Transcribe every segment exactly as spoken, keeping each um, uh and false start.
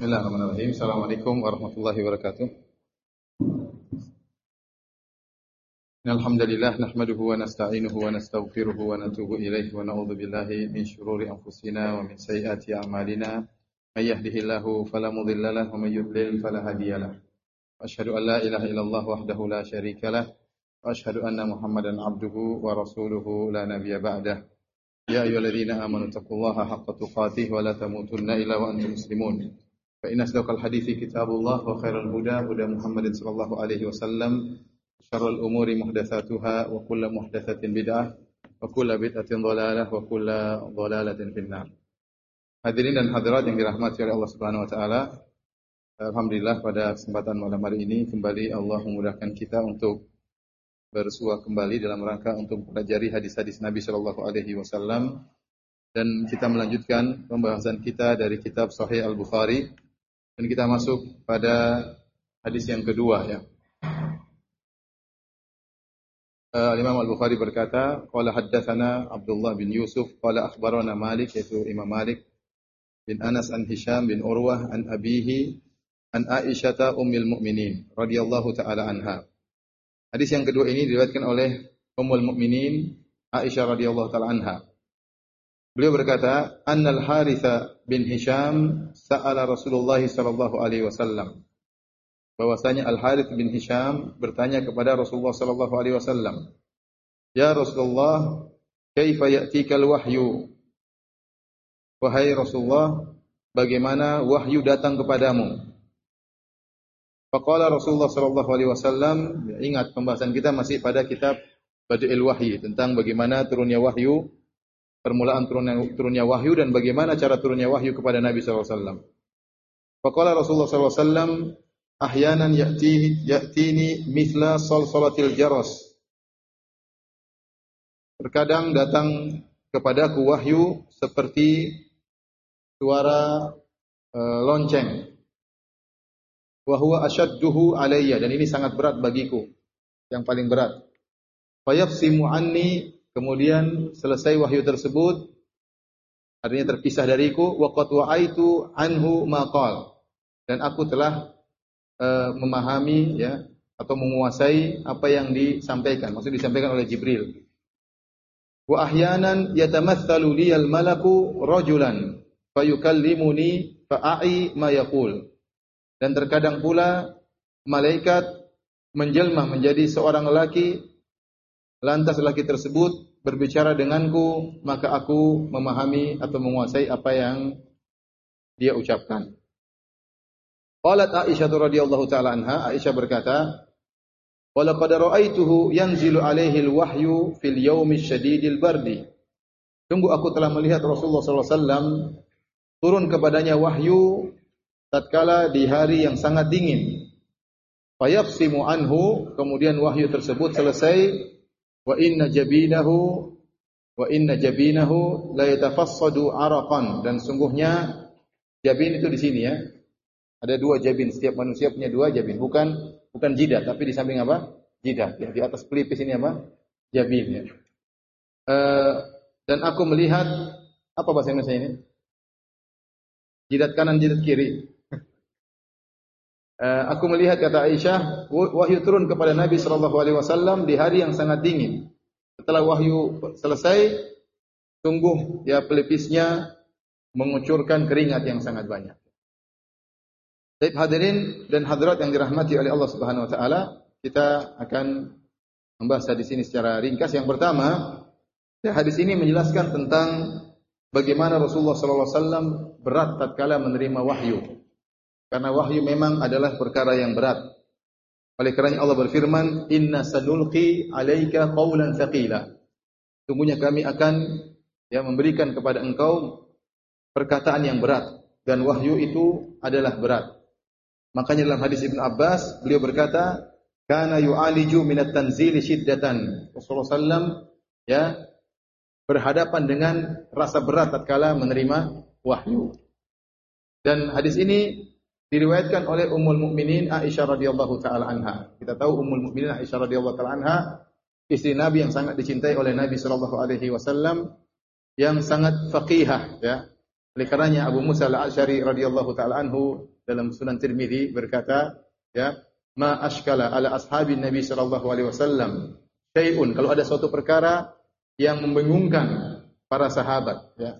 Bismillahirrahmanirrahim. Assalamualaikum warahmatullahi wabarakatuh. Alhamdulillah nahmaduhu wa nasta'inuhu wa nastaghfiruhu wa natubu ilaihi wa na'udzu billahi min shururi anfusina wa min sayyiati a'malina. May yahdihillahu fala mudilla lahu wa may yudlil fala hadiyalah. Asyhadu an la ilaha illallah wahdahu la syarikalah wa asyhadu anna Muhammadan 'abduhu wa rasuluhu la nabiyya ba'dah. Ya ayyuhalladzina amanu taqullaha haqqa tuqatih wa la tamutunna illa wa antum muslimun. Fa inna asdaqal hadithi kitabullah wa khairal huda huda Muhammadin sallallahu alaihi wasallam. Syarrul umuri muhdatsatuha wa kullu muhdatsatin bid'ah wa kullu bid'atin dhalalah wa kullu dhalalatin finnar. Hadirin dan hadirat yang dirahmati oleh Allah Subhanahu wa taala. Alhamdulillah pada kesempatan malam hari ini kembali Allah memudahkan kita untuk bersua kembali dalam rangka untuk mempelajari hadis-hadis Nabi sallallahu alaihi wasallam, dan kita melanjutkan pembahasan kita dari kitab Sahih Al-Bukhari, dan kita masuk pada hadis yang kedua ya. Uh, Imam Al-Bukhari berkata, qala haddatsana Abdullah bin Yusuf qala akhbarana Malik, yaitu Imam Malik bin Anas an Hisham bin Urwah an abihi an Aisyah ummul mukminin radhiyallahu taala anha. Hadis yang kedua ini diriwayatkan oleh Ummul Mukminin Aisyah radhiyallahu taala anha. Beliau berkata, Annal Haritha bin Hisham sa'ala Rasulullah sallallahu alaihi wasallam. Bahwasanya Al Harith bin Hisham bertanya kepada Rasulullah sallallahu alaihi wasallam, "Ya Rasulullah, kaifa ya'tikal wahyu?" Wahai Rasulullah, bagaimana wahyu datang kepadamu? Faqala Rasulullah sallallahu alaihi wasallam, ingat pembahasan kita masih pada kitab Badul Wahyi tentang bagaimana turunnya wahyu, permulaan turunnya, turunnya wahyu dan bagaimana cara turunnya wahyu kepada Nabi sallallahu alaihi wasallam. Faqala Rasulullah sallallahu alaihi wasallam, ahyanan ya'ti ya'tini mithla salsalatil jaras. Terkadang datang kepadaku wahyu seperti suara e, lonceng. Wa huwa ashadduhu alayya, dan ini sangat berat bagiku, yang paling berat. Fayafsimu anni, kemudian selesai wahyu tersebut, artinya terpisah dariku, wa qad wa'aitu anhu ma qala, dan aku telah uh, memahami ya atau menguasai apa yang disampaikan, maksudnya disampaikan oleh Jibril. Wa ahyanan yatamatsalu liyal malaku rajulan fayukallimuni fa'ai ma yaqul, dan terkadang pula malaikat menjelma menjadi seorang lelaki, lantas lelaki tersebut berbicara denganku, maka aku memahami atau menguasai apa yang dia ucapkan. Qalat Aisyah radhiyallahu taala anha, Aisyah berkata, "Wa laqad ra'aituhu yanzilu alaihi al-wahyu fil yaumi syadidil bardi." Sungguh aku telah melihat Rasulullah sallallahu alaihi wasallam turun kepadanya wahyu tatkala di hari yang sangat dingin. Fayafsimu anhu, kemudian wahyu tersebut selesai. Wa inna jabinahu wa inna jabinahu la yatafassadu araqan, dan sungguhnya jabin itu di sini ya. Ada dua jabin, setiap manusia punya dua jabin, bukan bukan jidat, tapi di samping apa? Jidat. Ya, di atas pelipis ini apa? Jabin ya. Uh, dan aku melihat apa bahasa Indonesia ini? Jidat kanan, jidat kiri. Uh, aku melihat, kata Aisyah, wahyu turun kepada Nabi sallallahu alaihi wasallam di hari yang sangat dingin. Setelah wahyu selesai, sungguh ya pelipisnya mengucurkan keringat yang sangat banyak. Baik hadirin dan hadirat yang dirahmati oleh Allah Subhanahu wa taala, kita akan membahas hadis ini secara ringkas. Yang pertama, ya, hadis ini menjelaskan tentang bagaimana Rasulullah sallallahu alaihi wasallam berat tatkala menerima wahyu. Karena wahyu memang adalah perkara yang berat. Oleh kerana Allah berfirman, "Inna sanulqi 'alaika qawlan tsaqila." Sungguhnya kami akan ya memberikan kepada engkau perkataan yang berat, dan wahyu itu adalah berat. Makanya dalam hadis Ibnu Abbas beliau berkata, "Kana yu'aliju minat tanzili syiddatan." Rasulullah sallallahu alaihi wasallam ya berhadapan dengan rasa berat tatkala menerima wahyu. Dan hadis ini diriwayatkan oleh Ummul Mukminin Aisyah radhiyallahu taala anha. Kita tahu Ummul Mukminin Aisyah radhiyallahu taala anha istri Nabi yang sangat dicintai oleh Nabi sallallahu alaihi wasallam, yang sangat faqihah ya. Oleh karenanya Abu Musa al-Asy'ari radhiyallahu taala anhu dalam Sunan Tirmidzi berkata, ya, ma ashkala ala ashabin Nabi sallallahu alaihi wasallam syai'un, kalau ada suatu perkara yang membingungkan para sahabat, ya.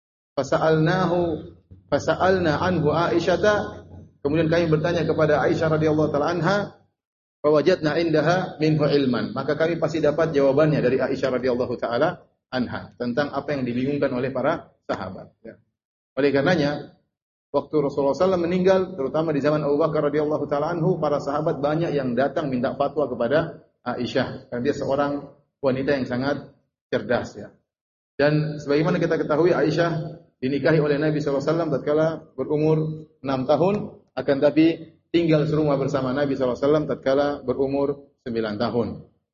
Fasa'alnahu fasa'alna anhu Aisyata, kemudian kami bertanya kepada Aisyah radhiyallahu taala anha, fawajadna indaha minhu ilman, maka kami pasti dapat jawabannya dari Aisyah radhiyallahu taala anha tentang apa yang dibingungkan oleh para sahabat, ya. Oleh karenanya waktu Rasulullah sallallahu alaihi wasallam meninggal, terutama di zaman Abu Bakar radhiyallahu taala anhu, para sahabat banyak yang datang minta fatwa kepada Aisyah, karena dia seorang wanita yang sangat cerdas, ya. Dan sebagaimana kita ketahui, Aisyah dinikahi oleh Nabi sallallahu alaihi wasallam tatkala berumur enam tahun, akan tapi tinggal serumah bersama Nabi sallallahu alaihi wasallam tatkala berumur sembilan tahun.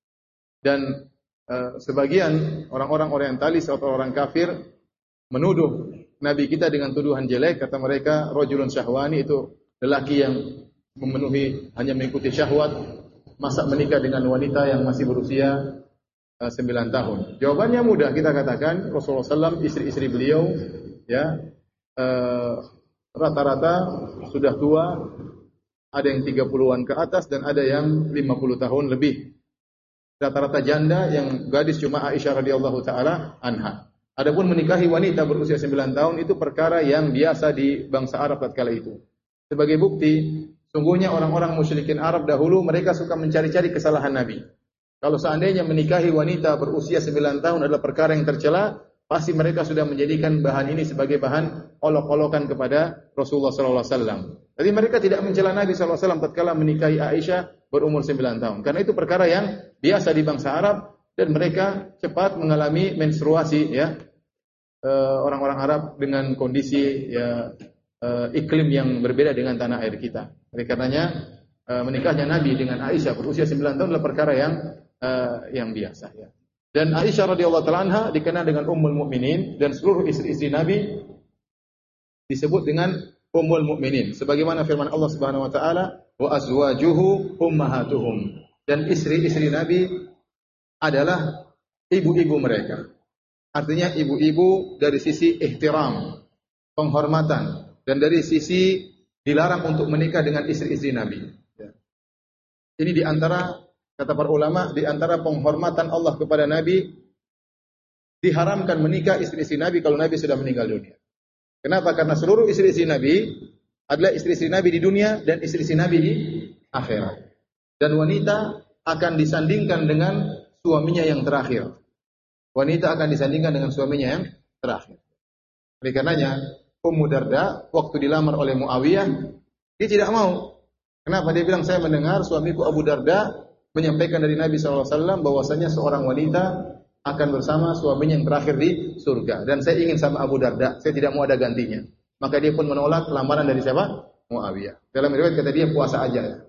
Dan uh, sebagian orang-orang orientalis atau orang kafir menuduh Nabi kita dengan tuduhan jelek, kata mereka rajulun syahwani, itu lelaki yang memenuhi hanya mengikuti syahwat, masa menikah dengan wanita yang masih berusia uh, sembilan tahun. Jawabannya mudah, kita katakan Rasulullah sallallahu alaihi wasallam, istri-istri beliau, ya, uh, rata-rata sudah tua, ada yang tiga puluhan ke atas dan ada yang lima puluh tahun lebih. Rata-rata janda, yang gadis cuma Aisyah radhiyallahu taala anha. Adapun menikahi wanita berusia sembilan tahun itu perkara yang biasa di bangsa Arab tatkala itu. Sebagai bukti, sungguhnya orang-orang musyrikin Arab dahulu mereka suka mencari-cari kesalahan Nabi. Kalau seandainya menikahi wanita berusia sembilan tahun adalah perkara yang tercela, pasti mereka sudah menjadikan bahan ini sebagai bahan olok-olokan kepada Rasulullah sallallahu alaihi wasallam. Jadi mereka tidak mencela Nabi sallallahu alaihi wasallam tatkala menikahi Aisyah berumur sembilan tahun. Karena itu perkara yang biasa di bangsa Arab dan mereka cepat mengalami menstruasi, ya. Uh, orang-orang Arab dengan kondisi, ya, uh, iklim yang berbeda dengan tanah air kita. Oleh karenanya uh, menikahnya Nabi dengan Aisyah berusia sembilan tahun adalah perkara yang uh, yang biasa, ya. Dan Aisyah radhiyallahu taala anha dikenal dengan Ummul Mukminin, dan seluruh istri-istri Nabi disebut dengan Ummul Mukminin sebagaimana firman Allah Subhanahu wa taala, wa azwajuhu ummahatuhum, dan istri-istri Nabi adalah ibu-ibu mereka. Artinya ibu-ibu dari sisi ihtiram, penghormatan, dan dari sisi dilarang untuk menikah dengan istri-istri Nabi. Ini di antara, kata para ulama, di antara penghormatan Allah kepada Nabi, diharamkan menikah istri-istri Nabi kalau Nabi sudah meninggal dunia. Kenapa? Karena seluruh istri-istri Nabi adalah istri-istri Nabi di dunia dan istri-istri Nabi di akhirat. Dan wanita akan disandingkan dengan suaminya yang terakhir. Wanita akan disandingkan dengan suaminya yang terakhir. Oleh karenanya, Ummu Darda waktu dilamar oleh Muawiyah, dia tidak mau. Kenapa? Dia bilang, saya mendengar suamiku Abu Darda menyampaikan dari Nabi sallallahu alaihi wasallam bahwasanya seorang wanita akan bersama suaminya yang terakhir di surga. Dan saya ingin sama Abu Darda, saya tidak mau ada gantinya. Maka dia pun menolak lamaran dari siapa? Muawiyah. Dalam riwayat kata dia, puasa aja.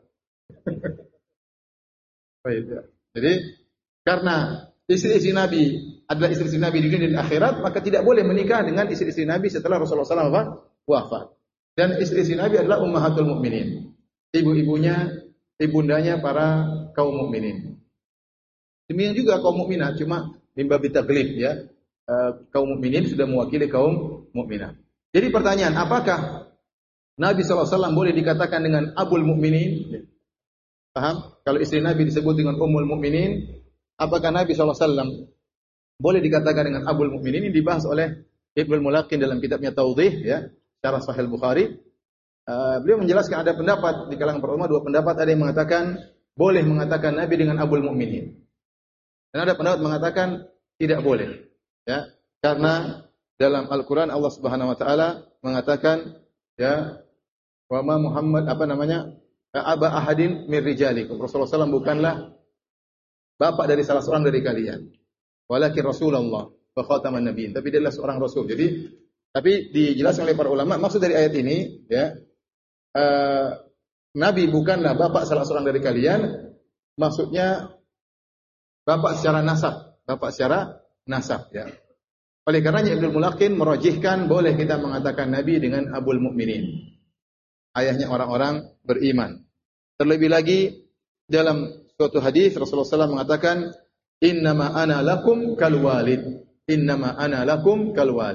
Baik, ya. Jadi, karena istri-istri Nabi adalah istri-istri Nabi di dunia dan akhirat, maka tidak boleh menikah dengan istri-istri Nabi setelah Rasulullah sallallahu alaihi wasallam wafat. Dan istri-istri Nabi adalah ummahatul mukminin, ibu-ibunya, ibundanya para kaum mukminin. Demikian juga kaum mukminat, cuma mimba bitaglib, ya. E, kaum mukminin sudah mewakili kaum mukminat. Jadi pertanyaan, apakah Nabi sallallahu alaihi wasallam boleh dikatakan dengan abul mukminin? Paham? Kalau istri Nabi disebut dengan ummul mukminin, apakah Nabi sallallahu alaihi wasallam boleh dikatakan dengan abul mukminin? Ini dibahas oleh Ibnu Mulaqin dalam kitabnya Tawdih, ya, Syarah Sahih Bukhari. Uh, beliau menjelaskan ada pendapat di kalangan para ulama, dua pendapat, ada yang mengatakan boleh mengatakan Nabi dengan abul mukminin. Dan ada pendapat mengatakan tidak boleh, ya. Karena dalam Al-Qur'an Allah Subhanahu wa taala mengatakan, ya, wa ma Muhammad apa namanya? Aba ahadin mir rijalikum. Rasulullah sallallahu alaihi wasallam bukanlah bapak dari salah seorang dari kalian. Walakin Rasulullah wa khataman nabiyyin. Tapi dia adalah seorang rasul. Jadi, tapi dijelaskan oleh para ulama, maksud dari ayat ini, ya, uh, Nabi bukanlah bapak salah seorang dari kalian. Maksudnya bapak secara nasab, bapak secara nasab, ya. Oleh karenanya Ibnu Mulaqin merajihkan boleh kita mengatakan Nabi dengan abul mukminin, ayahnya orang-orang beriman. Terlebih lagi dalam suatu hadis Rasulullah sallallahu alaihi wasallam mengatakan, innama ana lakum kal walid. Innama ana lakum kal walid.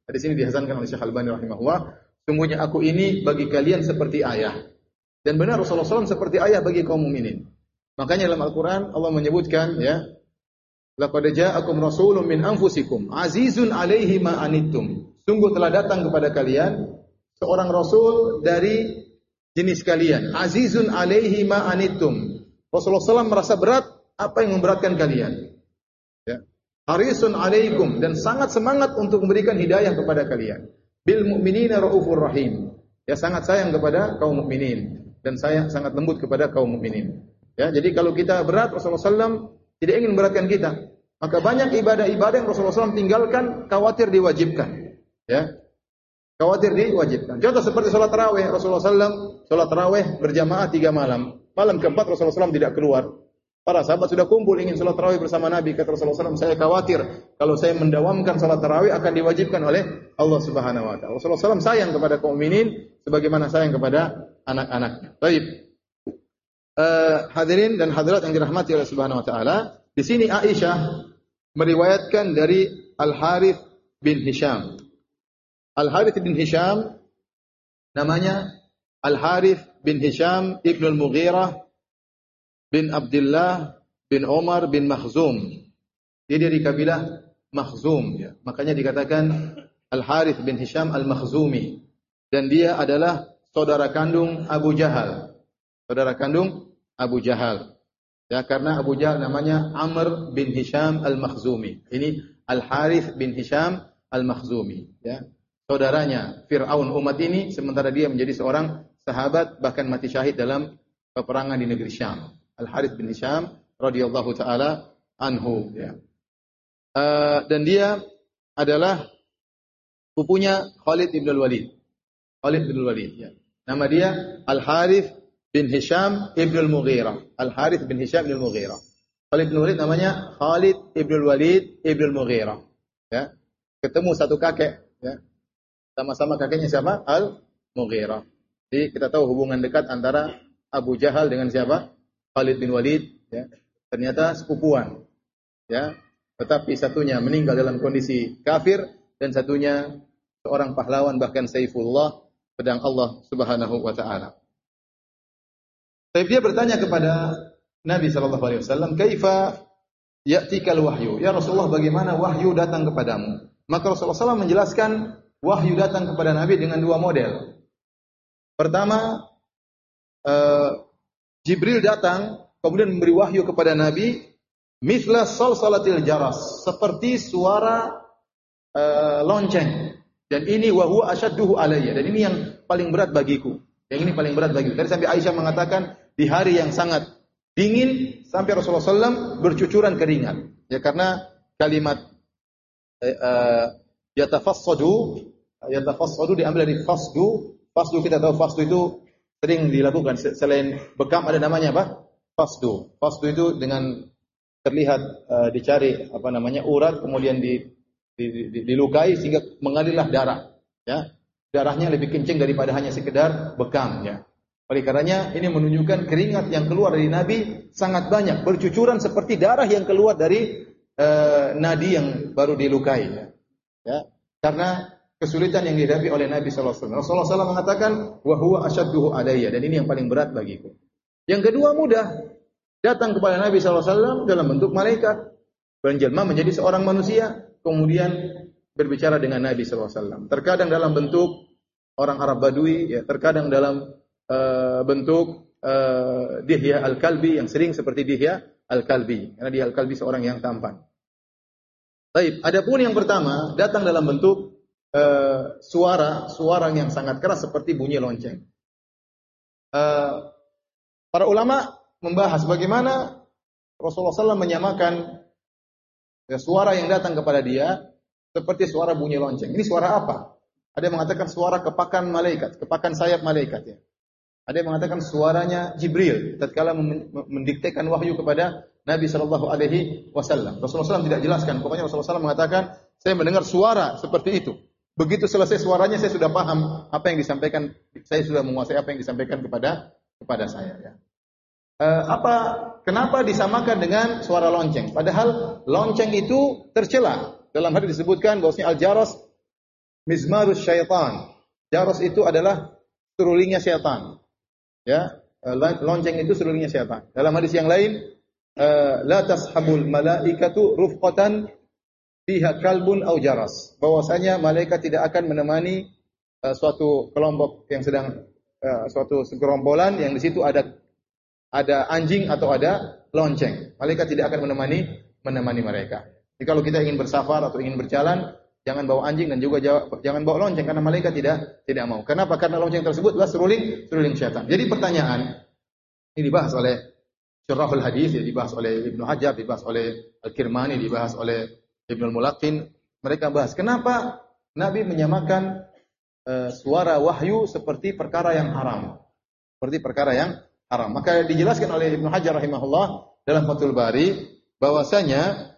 Di sini dihasankan oleh Syekh Al-Albani rahimahullah, sungguhnya aku ini bagi kalian seperti ayah. Dan benar Rasulullah shallallahu alaihi wasallam seperti ayah bagi kaum mukminin. Makanya dalam Al-Quran Allah menyebutkan, ya, laqad ja'akum rasulun min anfusikum azizun 'alaihi ma anittum. Sungguh telah datang kepada kalian seorang rasul dari jenis kalian. Azizun 'alaihi ma anittum. Rasulullah shallallahu alaihi wasallam merasa berat apa yang memberatkan kalian. Ya. Harisun 'alaikum, dan sangat semangat untuk memberikan hidayah kepada kalian. Bil mu'minina raufur rahim. Ya, sangat sayang kepada kaum mukminin dan saya sangat lembut kepada kaum mukminin. Ya, jadi kalau kita berat, Rasulullah shallallahu alaihi wasallam tidak ingin memberatkan kita. Maka banyak ibadah-ibadah yang Rasulullah shallallahu alaihi wasallam tinggalkan, khawatir diwajibkan. Ya, khawatir diwajibkan. Contoh seperti sholat tarawih, Rasulullah shallallahu alaihi wasallam sholat tarawih berjamaah tiga malam. Malam keempat Rasulullah shallallahu alaihi wasallam tidak keluar. Para sahabat sudah kumpul ingin sholat tarawih bersama Nabi. Kata Rasulullah shallallahu alaihi wasallam, saya khawatir kalau saya mendawamkan sholat tarawih akan diwajibkan oleh Allah Subhanahu Wa Taala. Rasulullah shallallahu alaihi wasallam sayang kepada kaum mukminin sebagaimana sayang kepada anak-anaknya. Baik. Uh, hadirin dan hadirat yang dirahmati oleh Subhanahu Wa Taala, di sini Aisyah meriwayatkan dari Al Harith bin Hisham. Al Harith bin Hisham namanya Al Harith bin Hisham ibn al-Mughirah bin Abdullah bin Umar bin Makhzum. Dia dari kabilah Makhzum, ya. Makanya dikatakan Al Harith bin Hisham al-Makhzumi, dan dia adalah saudara kandung Abu Jahal. Saudara kandung Abu Jahal. Ya, karena Abu Jahal namanya Amr bin Hisham al-Makhzumi. Ini Al Harith bin Hisham al-Makhzumi, ya. Saudaranya Fir'aun umat ini, sementara dia menjadi seorang sahabat bahkan mati syahid dalam peperangan di negeri Syam. Al Harith bin Hisham radhiyallahu taala anhu, ya. Uh, dan dia adalah pupunya Khalid bin Al-Walid. Khalid bin Al-Walid, ya. Nama dia Al Harith bin Hisham ibn al-Mughirah. Al Harith bin Hisham ibn al-Mughirah. Khalid bin Al-Walid namanya Khalid ibn al-Walid ibn al-Mughirah. Ya. Ketemu satu kakek, ya. Sama-sama kakeknya siapa? Al-Mughirah. Jadi kita tahu hubungan dekat antara Abu Jahal dengan siapa? Khalid bin Walid, ya. Ternyata sepupuan, ya. Tetapi satunya meninggal dalam kondisi kafir dan satunya seorang pahlawan, bahkan Saifullah, pedang Allah Subhanahu wa taala. Tapi dia bertanya kepada Nabi sallallahu alaihi wasallam, "Kaifa ya'tikal wahyu?" Ya Rasulullah, bagaimana wahyu datang kepadamu? Maka Rasulullah sallallahu alaihi wasallam menjelaskan wahyu datang kepada Nabi dengan dua model. Pertama, uh, Jibril datang kemudian memberi wahyu kepada Nabi, mithla salsalatil jaras, seperti suara uh, lonceng. Dan ini wa huwa asyadduhu alayya, dan ini yang paling berat bagiku. Yang ini paling berat bagiku. Tadi sampai Aisyah mengatakan di hari yang sangat dingin sampai Rasulullah sallallahu alaihi wasallam bercucuran keringat. Ya, karena kalimat uh, yatafassadu, yatafassadu diambil dari fasdu. Fasdu kita tahu, fasdu itu sering dilakukan. Selain bekam ada namanya apa? Fasdu. Fasdu itu dengan terlihat uh, dicari apa namanya urat, kemudian di, di, di, dilukai sehingga mengalirlah darah. Ya, darahnya lebih kencing daripada hanya sekedar bekam. Ya. Oleh karenanya ini menunjukkan keringat yang keluar dari Nabi sangat banyak, bercucuran seperti darah yang keluar dari uh, nadi yang baru dilukai. Ya. Ya. Karena kesulitan yang dihadapi oleh Nabi sallallahu alaihi wasallam. Rasulullah sallallahu alaihi wasallam mengatakan, wa huwa asyadduhu alayya, dan ini yang paling berat bagiku. Yang kedua mudah, datang kepada Nabi sallallahu alaihi wasallam dalam bentuk malaikat, berjelma menjadi seorang manusia, kemudian berbicara dengan Nabi sallallahu alaihi wasallam. Terkadang dalam bentuk orang Arab Badui, ya, terkadang dalam uh, bentuk uh, Dihya Al-Kalbi, yang sering seperti Dihya Al-Kalbi, karena Dihya Al-Kalbi seorang yang tampan. Baik, adapun yang pertama datang dalam bentuk Uh, suara, suara yang sangat keras seperti bunyi lonceng. Uh, para ulama membahas bagaimana Rasulullah sallallahu alaihi wasallam menyamakan ya, suara yang datang kepada dia seperti suara bunyi lonceng. Ini suara apa? Ada yang mengatakan suara kepakan malaikat, kepakan sayap malaikat. Ya. Ada yang mengatakan suaranya Jibril tatkala mendiktekan wahyu kepada Nabi sallallahu alaihi wasallam. Rasulullah sallallahu alaihi wasallam tidak jelaskan. Pokoknya Rasulullah sallallahu alaihi wasallam mengatakan, saya mendengar suara seperti itu. Begitu selesai suaranya, saya sudah paham apa yang disampaikan, saya sudah menguasai apa yang disampaikan kepada kepada saya. Ya. E, apa? Kenapa disamakan dengan suara lonceng? Padahal lonceng itu tercela. Dalam hadis disebutkan bahwasanya al-jaras mizmarus syaitan. Jaros itu adalah serulingnya syaitan. Ya, lonceng itu serulingnya syaitan. Dalam hadis yang lain, la tashabul malaikatu rufqatan fiha kalbun au jaras. Bahwasanya malaikat tidak akan menemani uh, suatu kelompok yang sedang uh, suatu segerombolan yang di situ ada ada anjing atau ada lonceng. Malaikat tidak akan menemani menemani mereka. Jadi kalau kita ingin bersafar atau ingin berjalan, jangan bawa anjing dan juga jangan bawa lonceng karena malaikat tidak tidak mau. Kenapa? Karena lonceng tersebut adalah seruling seruling syaitan. Jadi pertanyaan ini dibahas oleh Syurahul Hadis, ya, dibahas oleh Ibnu Hajar, dibahas oleh Al-Kirmani, dibahas oleh Ibnu Al-Mulaqin. Mereka bahas kenapa Nabi menyamakan uh, suara wahyu seperti perkara yang haram, seperti perkara yang haram. Maka dijelaskan oleh Ibnu Hajar rahimahullah dalam Fathul Bari bahwasanya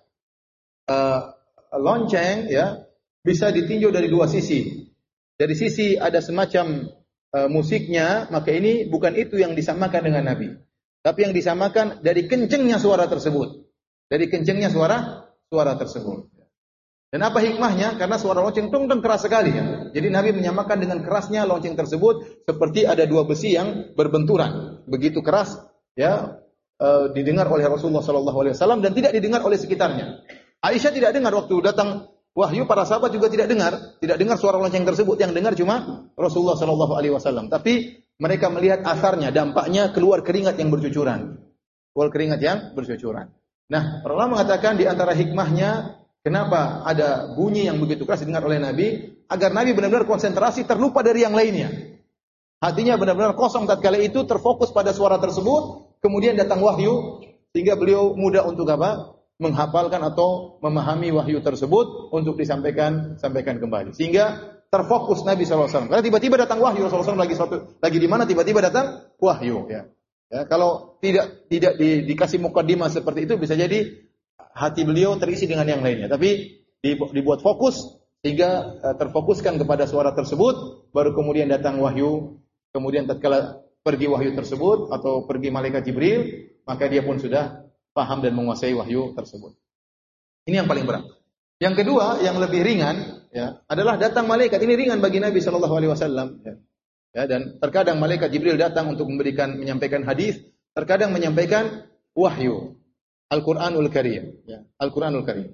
uh, lonceng ya bisa ditinjau dari dua sisi. Dari sisi ada semacam uh, musiknya, maka ini bukan itu yang disamakan dengan Nabi. Tapi yang disamakan dari kencengnya suara tersebut. Dari kencengnya suara suara tersebut. Dan apa hikmahnya? Karena suara lonceng tung tung keras sekali ya. Jadi Nabi menyamakan dengan kerasnya lonceng tersebut seperti ada dua besi yang berbenturan. Begitu keras ya e, didengar oleh Rasulullah sallallahu alaihi wasallam dan tidak didengar oleh sekitarnya. Aisyah tidak dengar waktu datang wahyu, para sahabat juga tidak dengar, tidak dengar suara lonceng tersebut. Yang dengar cuma Rasulullah sallallahu alaihi wasallam. Tapi mereka melihat asarnya, dampaknya keluar keringat yang bercucuran. Keluar keringat yang bercucuran. Nah, para ulama mengatakan di antara hikmahnya kenapa ada bunyi yang begitu keras didengar oleh Nabi, agar Nabi benar-benar konsentrasi, terlupa dari yang lainnya. Hatinya benar-benar kosong tatkala itu, terfokus pada suara tersebut, kemudian datang wahyu sehingga beliau mudah untuk apa? Menghafalkan atau memahami wahyu tersebut untuk disampaikan sampaikan kembali. Sehingga terfokus Nabi sallallahu alaihi wasallam. Karena tiba-tiba datang wahyu, Rasulullah sallallahu alaihi wasallam lagi suatu lagi di mana tiba-tiba datang wahyu ya. Ya, kalau tidak tidak di, dikasih mukadimah seperti itu bisa jadi hati beliau terisi dengan yang lainnya. Tapi dibuat fokus sehingga uh, terfokuskan kepada suara tersebut, baru kemudian datang wahyu. Kemudian tatkala pergi wahyu tersebut atau pergi malaikat Jibril, maka dia pun sudah paham dan menguasai wahyu tersebut. Ini yang paling berat. Yang kedua, yang lebih ringan ya, adalah datang malaikat. Ini ringan bagi Nabi sallallahu alaihi wasallam ya. Ya, dan terkadang malaikat Jibril datang untuk memberikan menyampaikan hadis, terkadang menyampaikan wahyu. Al-Qur'anul Karim ya, Al-Qur'anul Karim.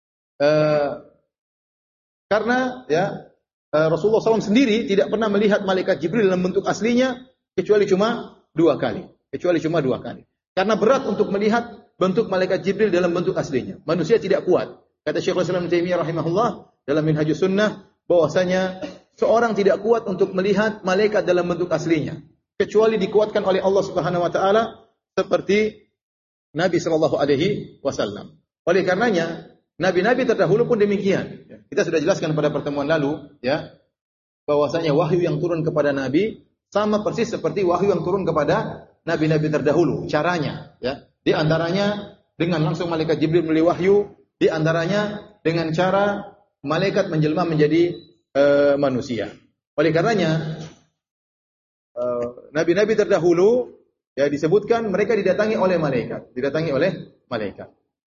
Uh, karena ya uh, Rasulullah sallallahu alaihi wasallam sendiri tidak pernah melihat malaikat Jibril dalam bentuk aslinya kecuali cuma dua kali, kecuali cuma dua kali. Karena berat untuk melihat bentuk malaikat Jibril dalam bentuk aslinya. Manusia tidak kuat. Kata Syekhul Islam Ibnu Taimiyah rahimahullah dalam Minhajus Sunnah bahwasanya seorang tidak kuat untuk melihat malaikat dalam bentuk aslinya kecuali dikuatkan oleh Allah Subhanahu wa taala seperti Nabi sallallahu alaihi wasallam. Oleh karenanya nabi-nabi terdahulu pun demikian. Kita sudah jelaskan pada pertemuan lalu ya bahwasanya wahyu yang turun kepada nabi sama persis seperti wahyu yang turun kepada nabi-nabi terdahulu. Caranya ya, di antaranya dengan langsung malaikat Jibril memberi wahyu, di antaranya dengan cara malaikat menjelma menjadi uh, manusia. Oleh karenanya uh, nabi-nabi terdahulu ya disebutkan mereka didatangi oleh malaikat, didatangi oleh malaikat.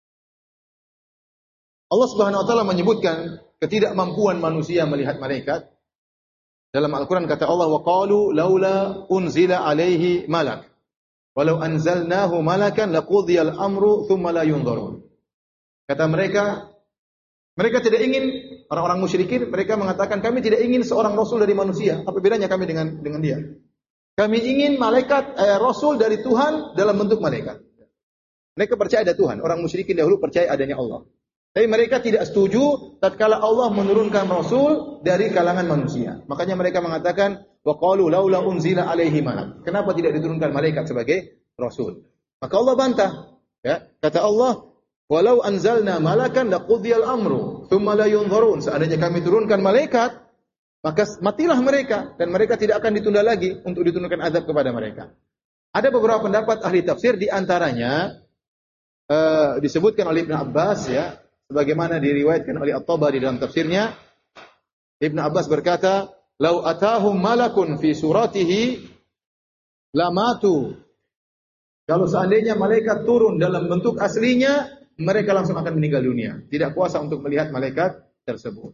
Allah Subhanahu wa taala menyebutkan ketidakmampuan manusia melihat malaikat. Dalam Al-Qur'an kata Allah, wa qalu laula unzila alaihi malak. Walau anzalnahu malakan laqudiyal amru thumma la yunzarun. Kata mereka, mereka tidak ingin, orang-orang musyrikin, mereka mengatakan kami tidak ingin seorang rasul dari manusia. Apa bedanya kami dengan dengan dia? Kami ingin malaikat eh, rasul dari Tuhan dalam bentuk malaikat. Mereka percaya ada Tuhan. Orang musyrikin dahulu percaya adanya Allah. Tapi mereka tidak setuju tatkala Allah menurunkan rasul dari kalangan manusia. Makanya mereka mengatakan wa qalu laula unzila alaihi malak. Kenapa tidak diturunkan malaikat sebagai rasul? Maka Allah bantah. Ya, kata Allah, walau anzalna malakan laqudiyal amru thumma la yunzarun. Seandainya kami turunkan malaikat, maka matilah mereka dan mereka tidak akan ditunda lagi untuk diturunkan azab kepada mereka. Ada beberapa pendapat ahli tafsir, di antaranya uh, disebutkan oleh Ibnu Abbas ya, sebagaimana diriwayatkan oleh At-Tabari dalam tafsirnya. Ibnu Abbas berkata, "Lau atahum malakun fi suratihi lamatu." Kalau seandainya malaikat turun dalam bentuk aslinya, mereka langsung akan meninggal dunia. Tidak kuasa untuk melihat malaikat tersebut.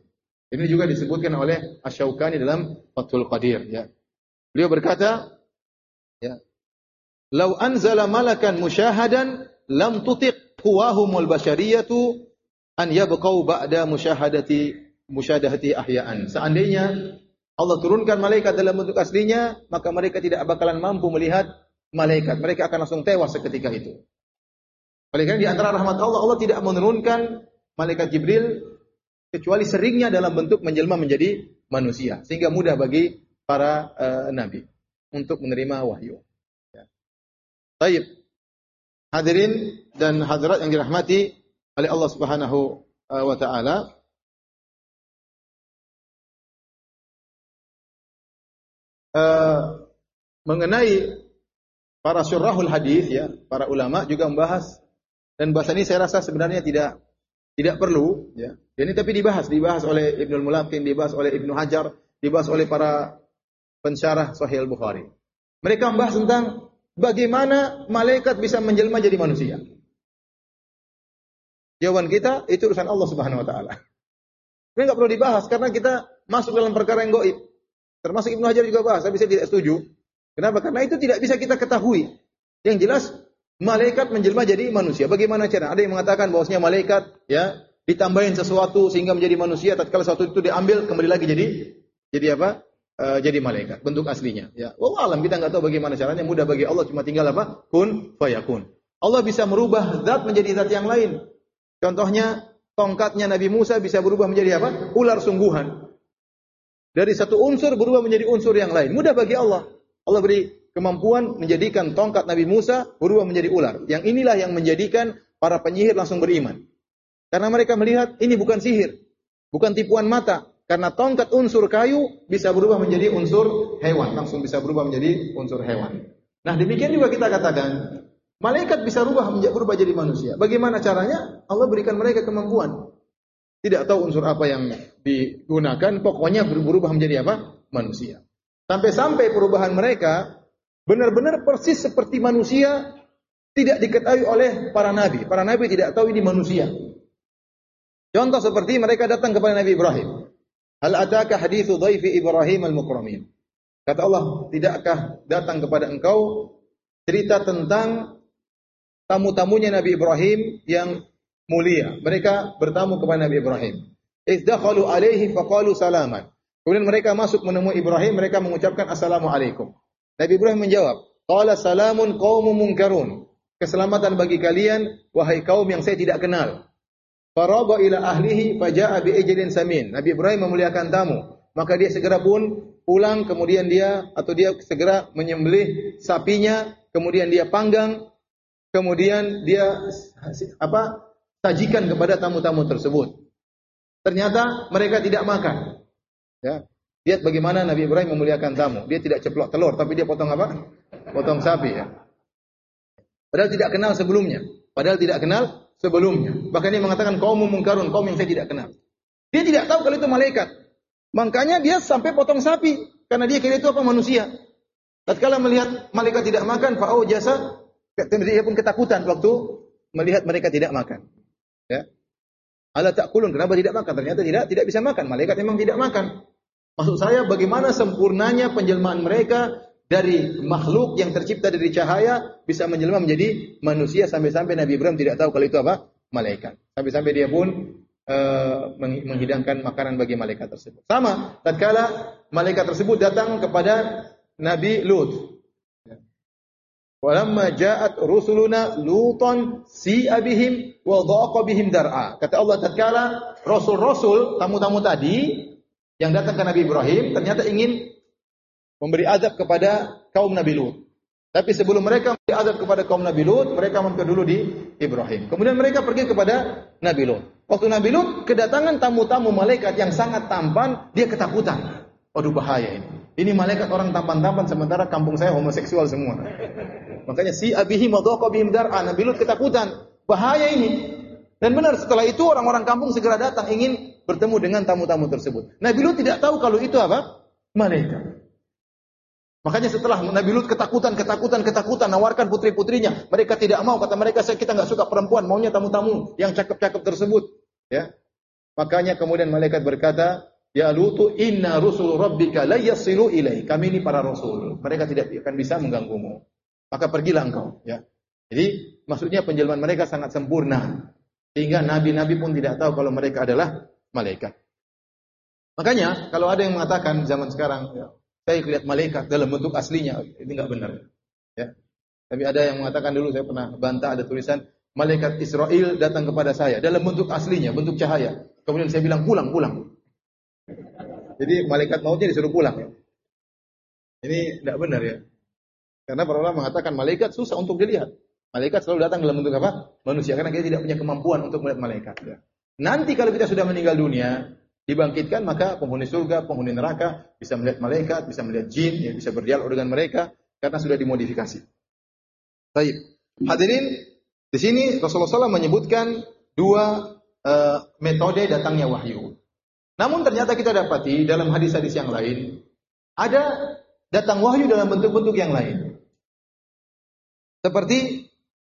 Ini juga disebutkan oleh Asy-Syaukani dalam Fathul Qadir, ya. Beliau berkata, ya, "Lau anzala malakan musyahadan lam tutiq quwahumul basyariyatu an yabqau ba'da musyahadati musyahadati ahya'an." Seandainya Allah turunkan malaikat dalam bentuk aslinya, maka mereka tidak bakalan mampu melihat malaikat. Mereka akan langsung tewas seketika itu. Oleh karena di antara rahmat Allah, Allah tidak menurunkan malaikat Jibril kecuali seringnya dalam bentuk menjelma menjadi manusia, sehingga mudah bagi para uh, nabi untuk menerima wahyu. Ya. Baik. Hadirin dan hadirat yang dirahmati oleh Allah Subhanahu wa taala. Uh, mengenai para syurahul hadis, ya, para ulama juga membahas, dan bahasa ini saya rasa sebenarnya tidak tidak perlu, ya. Ini tapi dibahas, dibahas oleh Ibnul Mulaqin, dibahas oleh Ibnu Hajar, dibahas oleh para pensyarah Sahih Al-Bukhari. Mereka membahas tentang bagaimana malaikat bisa menjelma jadi manusia. Jawaban kita itu urusan Allah Subhanahu wa taala. Ini enggak perlu dibahas karena kita masuk dalam perkara yang gaib. Termasuk Ibnu Hajar juga bahas, tapi saya tidak setuju. Kenapa? Karena itu tidak bisa kita ketahui. Yang jelas malaikat menjelma jadi manusia. Bagaimana cara? Ada yang mengatakan bahwasanya malaikat, ya, ditambahin sesuatu sehingga menjadi manusia. Tatkala sesuatu itu diambil kembali lagi jadi jadi apa? Uh, jadi malaikat bentuk aslinya. Ya, wallahu alam, kita nggak tahu bagaimana caranya. Mudah bagi Allah, cuma tinggal apa? Kun fayakun. Allah bisa merubah zat menjadi zat yang lain. Contohnya tongkatnya Nabi Musa bisa berubah menjadi apa? Ular sungguhan. Dari satu unsur berubah menjadi unsur yang lain. Mudah bagi Allah. Allah beri kemampuan menjadikan tongkat Nabi Musa berubah menjadi ular. Yang inilah yang menjadikan para penyihir langsung beriman. Karena mereka melihat ini bukan sihir, bukan tipuan mata. Karena tongkat unsur kayu bisa berubah menjadi unsur hewan, langsung bisa berubah menjadi unsur hewan. Nah, demikian juga kita katakan, malaikat bisa berubah berubah jadi manusia. Bagaimana caranya? Allah berikan mereka kemampuan. Tidak tahu unsur apa yang digunakan, pokoknya berubah menjadi apa? Manusia. Sampai-sampai perubahan mereka benar-benar persis seperti manusia, tidak diketahui oleh para nabi. Para nabi tidak tahu ini manusia. Contoh seperti mereka datang kepada Nabi Ibrahim. Hal ataka hadithu dhaifi Ibrahim al-mukramin. Kata Allah, tidakkah datang kepada engkau cerita tentang tamu-tamunya Nabi Ibrahim yang mulia. Mereka bertamu kepada Nabi Ibrahim. Izdakhalu alaihi faqalu salaman. Kemudian mereka masuk menemui Ibrahim, mereka mengucapkan assalamualaikum. Nabi Ibrahim menjawab, qala salamun qaumun munkarun. Keselamatan bagi kalian, wahai kaum yang saya tidak kenal. Faragha ila ahlihi faja'a bi ijlin samin. Nabi Ibrahim memuliakan tamu, maka dia segera pun pulang, kemudian dia atau dia segera menyembelih sapinya, kemudian dia panggang, kemudian dia apa? sajikan kepada tamu-tamu tersebut. Ternyata mereka tidak makan. Ya. Lihat bagaimana Nabi Ibrahim memuliakan tamu. Dia tidak ceplok telur, tapi dia potong apa? Potong sapi, ya. Padahal tidak kenal sebelumnya. Padahal tidak kenal sebelumnya. Bahkan dia mengatakan kaum mungkarun, kaum yang saya tidak kenal. Dia tidak tahu kalau itu malaikat. Makanya dia sampai potong sapi karena dia kira itu apa? Manusia. Tatkala melihat malaikat tidak makan, fa'au jasa, dia pun ketakutan waktu melihat mereka tidak makan. Ya. Ala ta'kulun, kenapa tidak makan? Ternyata tidak tidak bisa makan. Malaikat memang tidak makan. Maksud saya bagaimana sempurnanya penjelmaan mereka dari makhluk yang tercipta dari cahaya bisa menjelma menjadi manusia, sampai-sampai Nabi Ibrahim tidak tahu kalau itu apa? Malaikat. Sampai-sampai dia pun uh, menghidangkan makanan bagi malaikat tersebut. Sama tatkala malaikat tersebut datang kepada Nabi Lut. Walamma ja'at rusuluna lutan si'a bihim wa dhaqa bihim dar'a. Kata Allah, tatkala rasul-rasul, tamu-tamu tadi yang datang ke Nabi Ibrahim ternyata ingin memberi azab kepada kaum Nabi Lut. Tapi sebelum mereka memberi azab kepada kaum Nabi Lut, mereka mampir dulu di Ibrahim. Kemudian mereka pergi kepada Nabi Lut. Waktu Nabi Lut kedatangan tamu-tamu malaikat yang sangat tampan, dia ketakutan. Waduh, bahaya ini. Ini malaikat orang tampan-tampan, sementara kampung saya homoseksual semua. Makanya si abihim wa dhaqa bihim dar'a. Nabi Lut ketakutan. Bahaya ini. Dan benar, setelah itu orang-orang kampung segera datang ingin bertemu dengan tamu-tamu tersebut. Nabi Lut tidak tahu kalau itu apa? Malaikat. Makanya setelah Nabi Lut ketakutan, ketakutan, ketakutan, nawarkan putri-putrinya. Mereka tidak mau, kata mereka, kita enggak suka perempuan, maunya tamu-tamu yang cakep-cakep tersebut. Ya. Makanya kemudian malaikat berkata, ya Lutu inna rusul rabbika la yasilu ilai. Kami ini para rasul, mereka tidak akan bisa mengganggumu. Maka pergilah engkau, ya. Jadi maksudnya penjelmaan mereka sangat sempurna sehingga nabi-nabi pun tidak tahu kalau mereka adalah malaikat. Makanya kalau ada yang mengatakan zaman sekarang, ya, saya lihat malaikat dalam bentuk aslinya, itu enggak benar. Ya. Tapi ada yang mengatakan dulu, saya pernah bantah, ada tulisan malaikat Israel datang kepada saya dalam bentuk aslinya, bentuk cahaya. Kemudian saya bilang pulang, pulang. Jadi malaikat mautnya disuruh pulang. Ya. Ini tidak benar ya. Karena para ulama mengatakan malaikat susah untuk dilihat. Malaikat selalu datang dalam bentuk apa? Manusia. Karena kita tidak punya kemampuan untuk melihat malaikat. Ya. Nanti kalau kita sudah meninggal dunia, dibangkitkan, maka penghuni surga, penghuni neraka bisa melihat malaikat, bisa melihat jin, ya, bisa berdialog dengan mereka karena sudah dimodifikasi. Baik. Hadirin, di sini Rasulullah shallallahu alaihi wasallam menyebutkan dua uh, metode datangnya wahyu. Namun ternyata kita dapati dalam hadis-hadis yang lain ada datang wahyu dalam bentuk-bentuk yang lain. Seperti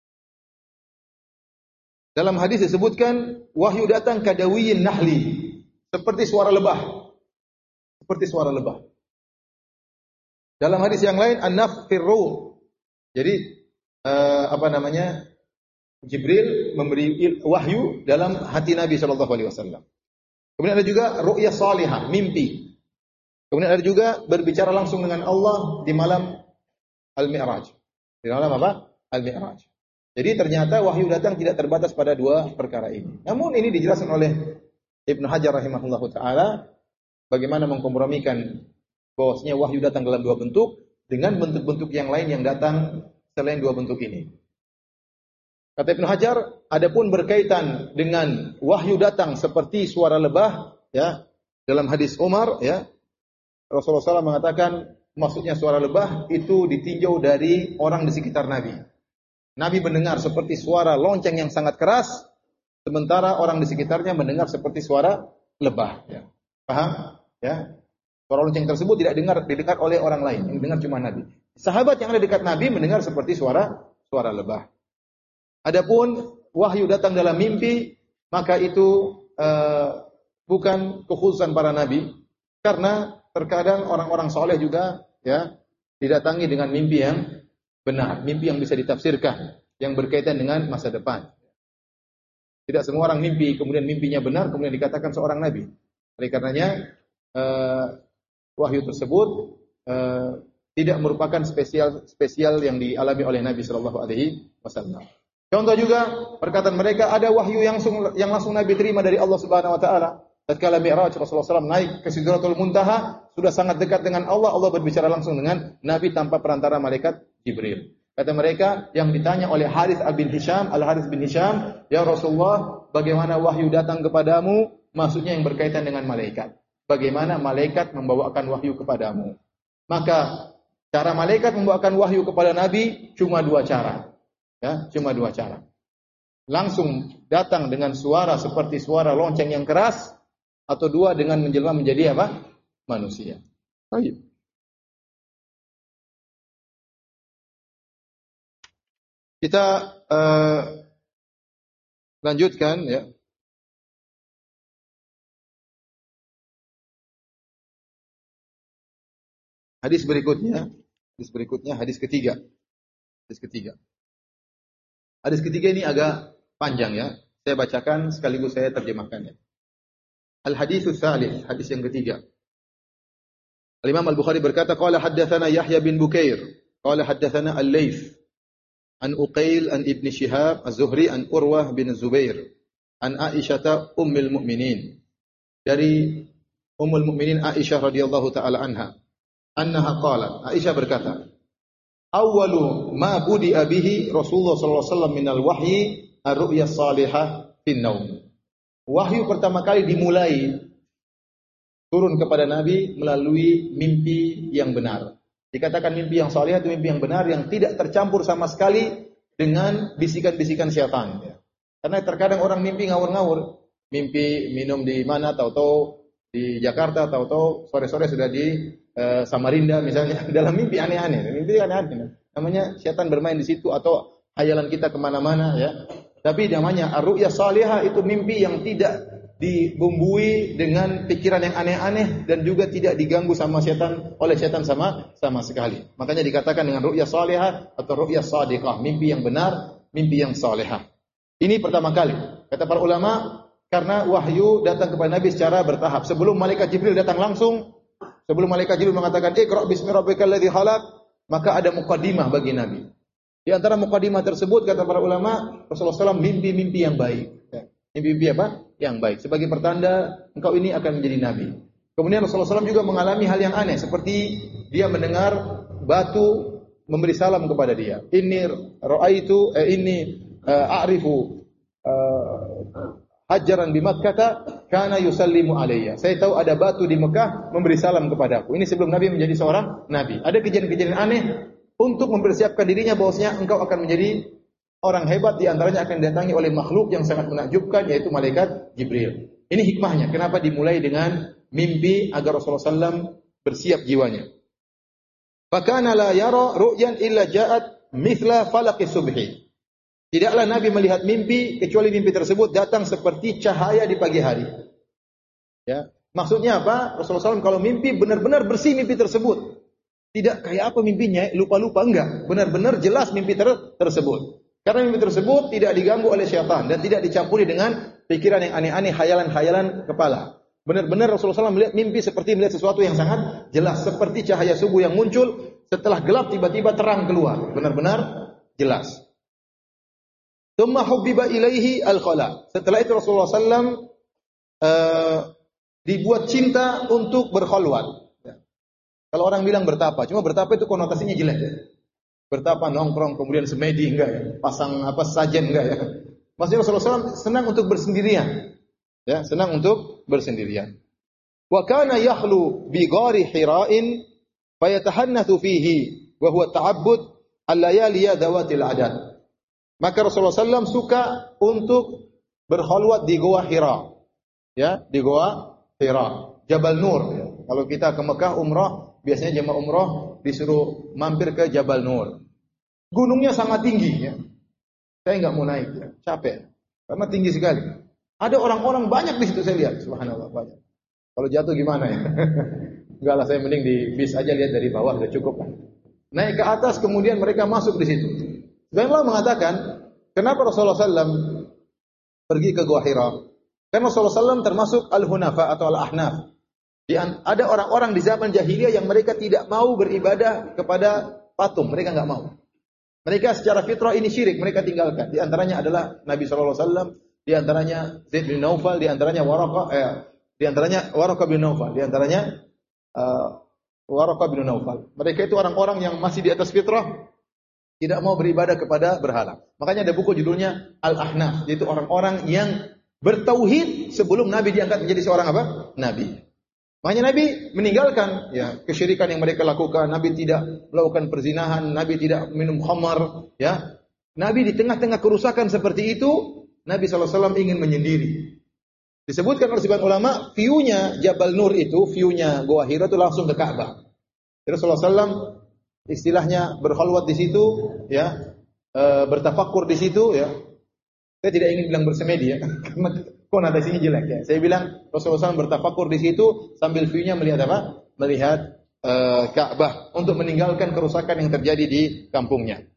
dalam hadis disebutkan wahyu datang kadawiyin nahli, seperti suara lebah. Seperti suara lebah. Dalam hadis yang lain an-nafkhir ruh. Jadi uh, apa namanya? Jibril memberi wahyu dalam hati Nabi sallallahu alaihi wasallam. Kemudian ada juga ru'ya salihah, mimpi. Kemudian ada juga berbicara langsung dengan Allah di malam Al-Mi'raj. Di malam apa? Al-Mi'raj. Jadi ternyata wahyu datang tidak terbatas pada dua perkara ini. Namun ini dijelaskan oleh Ibnu Hajar rahimahullahu taala bagaimana mengkompromikan bahwasanya wahyu datang dalam dua bentuk dengan bentuk-bentuk yang lain yang datang selain dua bentuk ini. Kata Ibnu Hajar, adapun berkaitan dengan wahyu datang seperti suara lebah, ya, dalam hadis Umar, ya, Rasulullah shallallahu alaihi wasallam mengatakan maksudnya suara lebah itu ditinjau dari orang di sekitar Nabi. Nabi mendengar seperti suara lonceng yang sangat keras, sementara orang di sekitarnya mendengar seperti suara lebah. Ya. Paham? Ya. Suara lonceng tersebut tidak dengar, didengar oleh orang lain, yang dengar cuma Nabi. Sahabat yang ada dekat Nabi mendengar seperti suara suara lebah. Adapun wahyu datang dalam mimpi, maka itu uh, bukan kekhususan para nabi, karena terkadang orang-orang soleh juga ya didatangi dengan mimpi yang benar, mimpi yang bisa ditafsirkan, yang berkaitan dengan masa depan. Tidak semua orang mimpi, kemudian mimpinya benar, kemudian dikatakan seorang nabi. Oleh karenanya uh, wahyu tersebut uh, tidak merupakan spesial spesial yang dialami oleh Nabi Shallallahu Alaihi Wasallam. Contoh juga perkataan mereka ada wahyu yang langsung yang langsung Nabi terima dari Allah Subhanahu wa taala. Tatkala Mi'raj Rasulullah shallallahu alaihi wasallam naik ke Sidratul Muntaha, sudah sangat dekat dengan Allah, Allah berbicara langsung dengan Nabi tanpa perantara malaikat Jibril. Kata mereka yang ditanya oleh Harits bin Hisham, Al-Harits bin Hisham, "Ya Rasulullah, bagaimana wahyu datang kepadamu?" Maksudnya yang berkaitan dengan malaikat. Bagaimana malaikat membawakan wahyu kepadamu? Maka cara malaikat membawakan wahyu kepada Nabi cuma dua cara. Ya, cuma dua cara. Langsung datang dengan suara seperti suara lonceng yang keras, atau dua dengan menjelma menjadi apa? Manusia. Baik. Kita uh, lanjutkan ya. Hadis berikutnya, hadis berikutnya hadis ketiga. Hadis ketiga. Hadis ketiga ini agak panjang ya. Saya bacakan sekaligus saya terjemahkannya. Al-haditsus tsalits, hadis yang ketiga. Al-Imam Al-Bukhari berkata, qala haddatsana Yahya bin Bukair, qala haddatsana Al-Laits an Uqail an Ibn Shihab Az-Zuhri an Urwah bin Zubair an Aisyah ummul mukminin. Dari Ummul Mukminin Aisyah radhiyallahu taala anha, annaha qalat, Aisyah berkata, awwalu ma budi'a bihi Rasulullah sallallahu alaihi wasallam minal wahyi ar-ru'ya salihah fin naum. Wahyu pertama kali dimulai turun kepada Nabi melalui mimpi yang benar. Dikatakan mimpi yang salihah itu mimpi yang benar yang tidak tercampur sama sekali dengan bisikan-bisikan syaitan. Karena terkadang orang mimpi ngawur-ngawur, mimpi minum di mana, tahu-tahu di Jakarta, tahu-tahu sore-sore sudah di Uh, Samarinda misalnya, dalam mimpi aneh-aneh, mimpi aneh-aneh. Namanya syaitan bermain di situ atau hayalan kita kemana-mana ya. Tapi namanya ar-ru'ya salihah itu mimpi yang tidak dibumbui dengan pikiran yang aneh-aneh dan juga tidak diganggu sama setan oleh setan sama sama sekali. Makanya dikatakan dengan ru'yah salihah atau ru'yah shadiqah, mimpi yang benar, mimpi yang salihah. Ini pertama kali. Kata para ulama, karena wahyu datang kepada Nabi secara bertahap. Sebelum malaikat Jibril datang langsung, sebelum malaikat Jibril mengatakan Iqra bismi rabbikal ladzi khalaq, maka ada muqaddimah bagi Nabi. Di antara muqaddimah tersebut kata para ulama, Rasulullah shallallahu alaihi wasallam mimpi-mimpi yang baik. Mimpi-mimpi apa? Yang baik. Sebagai pertanda engkau ini akan menjadi nabi. Kemudian Rasulullah shallallahu alaihi wasallam juga mengalami hal yang aneh, seperti dia mendengar batu memberi salam kepada dia. Inni ra'aitu eh, inni uh, a'rifu uh, hajaran di Makkah kana yusallimu alayya. Saya tahu ada batu di Mekah memberi salam kepadaku. Ini sebelum Nabi menjadi seorang nabi. Ada kejadian-kejadian aneh untuk mempersiapkan dirinya bahwasanya engkau akan menjadi orang hebat, di antaranya akan didatangi oleh makhluk yang sangat menakjubkan, yaitu malaikat Jibril. Ini hikmahnya. Kenapa dimulai dengan mimpi agar Rasulullah shallallahu alaihi wasallam bersiap jiwanya. Fakana la yara ru'yan illa ja'at mithla falaqis subhi. Tidaklah Nabi melihat mimpi kecuali mimpi tersebut datang seperti cahaya di pagi hari. Ya, maksudnya apa? Rasulullah shallallahu alaihi wasallam kalau mimpi benar-benar bersih mimpi tersebut. Tidak kayak apa mimpinya, lupa-lupa, enggak. Benar-benar jelas mimpi ter- tersebut. Karena mimpi tersebut tidak diganggu oleh syaitan dan tidak dicampuri dengan pikiran yang aneh-aneh, khayalan-khayalan kepala. Benar-benar Rasulullah shallallahu alaihi wasallam melihat mimpi seperti melihat sesuatu yang sangat jelas, seperti cahaya subuh yang muncul setelah gelap tiba-tiba terang keluar. Benar-benar jelas. Tsumma hubbiba ilaihi al-khala. Setelah itu Rasulullah shallallahu alaihi wasallam uh, dibuat cinta untuk berkhalwat. Ya. Kalau orang bilang bertapa, cuma bertapa itu konotasinya jelek. Ya. Bertapa nongkrong kemudian semedi enggak ya, pasang apa sajen enggak ya. Maksudnya Rasulullah shallallahu alaihi wasallam senang untuk bersendirian. Ya, senang untuk bersendirian. Wa kana yakhlu bi ghari Hira'in fayatahannathu fihi wa huwa ta'abbud al-layali dawatil adad. Maka Rasulullah shallallahu alaihi wasallam suka untuk berkhalwat di Goa Hira. Ya, di Goa Hira, Jabal Nur ya. Kalau kita ke Mekah umrah, biasanya jemaah umrah disuruh mampir ke Jabal Nur. Gunungnya sangat tinggi ya. Saya enggak mau naik ya, capek. Karena tinggi sekali. Ada orang-orang banyak di situ saya lihat, subhanallah banyak. Kalau jatuh gimana ya? Enggak lah, saya mending di bis aja lihat dari bawah sudah cukup kan. Naik ke atas kemudian mereka masuk di situ. Sebagian ulama mengatakan, kenapa Rasulullah shallallahu alaihi wasallam pergi ke Gua Hira? Karena Rasulullah shallallahu alaihi wasallam termasuk al-hunafa atau al-ahnaf. Ada orang-orang di zaman jahiliyah yang mereka tidak mau beribadah kepada patung, mereka enggak mau. Mereka secara fitrah ini syirik, mereka tinggalkan. Di antaranya adalah Nabi shallallahu alaihi wasallam, di antaranya Zaid bin Naufal, di antaranya Waraqah, eh, di antaranya Waraqah bin Naufal, di antaranya uh, Waraqah bin Naufal. Mereka itu orang-orang yang masih di atas fitrah, tidak mau beribadah kepada berhala. Makanya ada buku judulnya Al-Ahnaf, yaitu orang-orang yang bertauhid sebelum Nabi diangkat menjadi seorang apa? Nabi. Makanya Nabi meninggalkan ya kesyirikan yang mereka lakukan. Nabi tidak melakukan perzinahan, Nabi tidak minum khamar, ya. Nabi di tengah-tengah kerusakan seperti itu, Nabi shallallahu alaihi wasallam ingin menyendiri. Disebutkan oleh sebagian ulama, view-nya Jabal Nur itu, view-nya Goa Hira itu langsung ke Ka'bah. Rasulullah shallallahu alaihi wasallam istilahnya berkhalwat di situ, ya, e, bertafakur di situ, ya. Saya tidak ingin bilang bersemedi ya, karena konotasinya jelek ya. Saya bilang Rasulullah shallallahu alaihi wasallam bertafakur di situ sambil view-nya melihat apa? Melihat e, Ka'bah untuk meninggalkan kerusakan yang terjadi di kampungnya.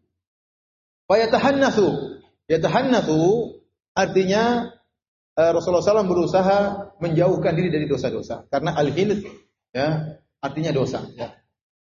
Fa yatahannatsu, yatahannatsu artinya uh, Rasulullah shallallahu alaihi wasallam berusaha menjauhkan diri dari dosa-dosa. Karena al-hinth ya, artinya dosa. Ya.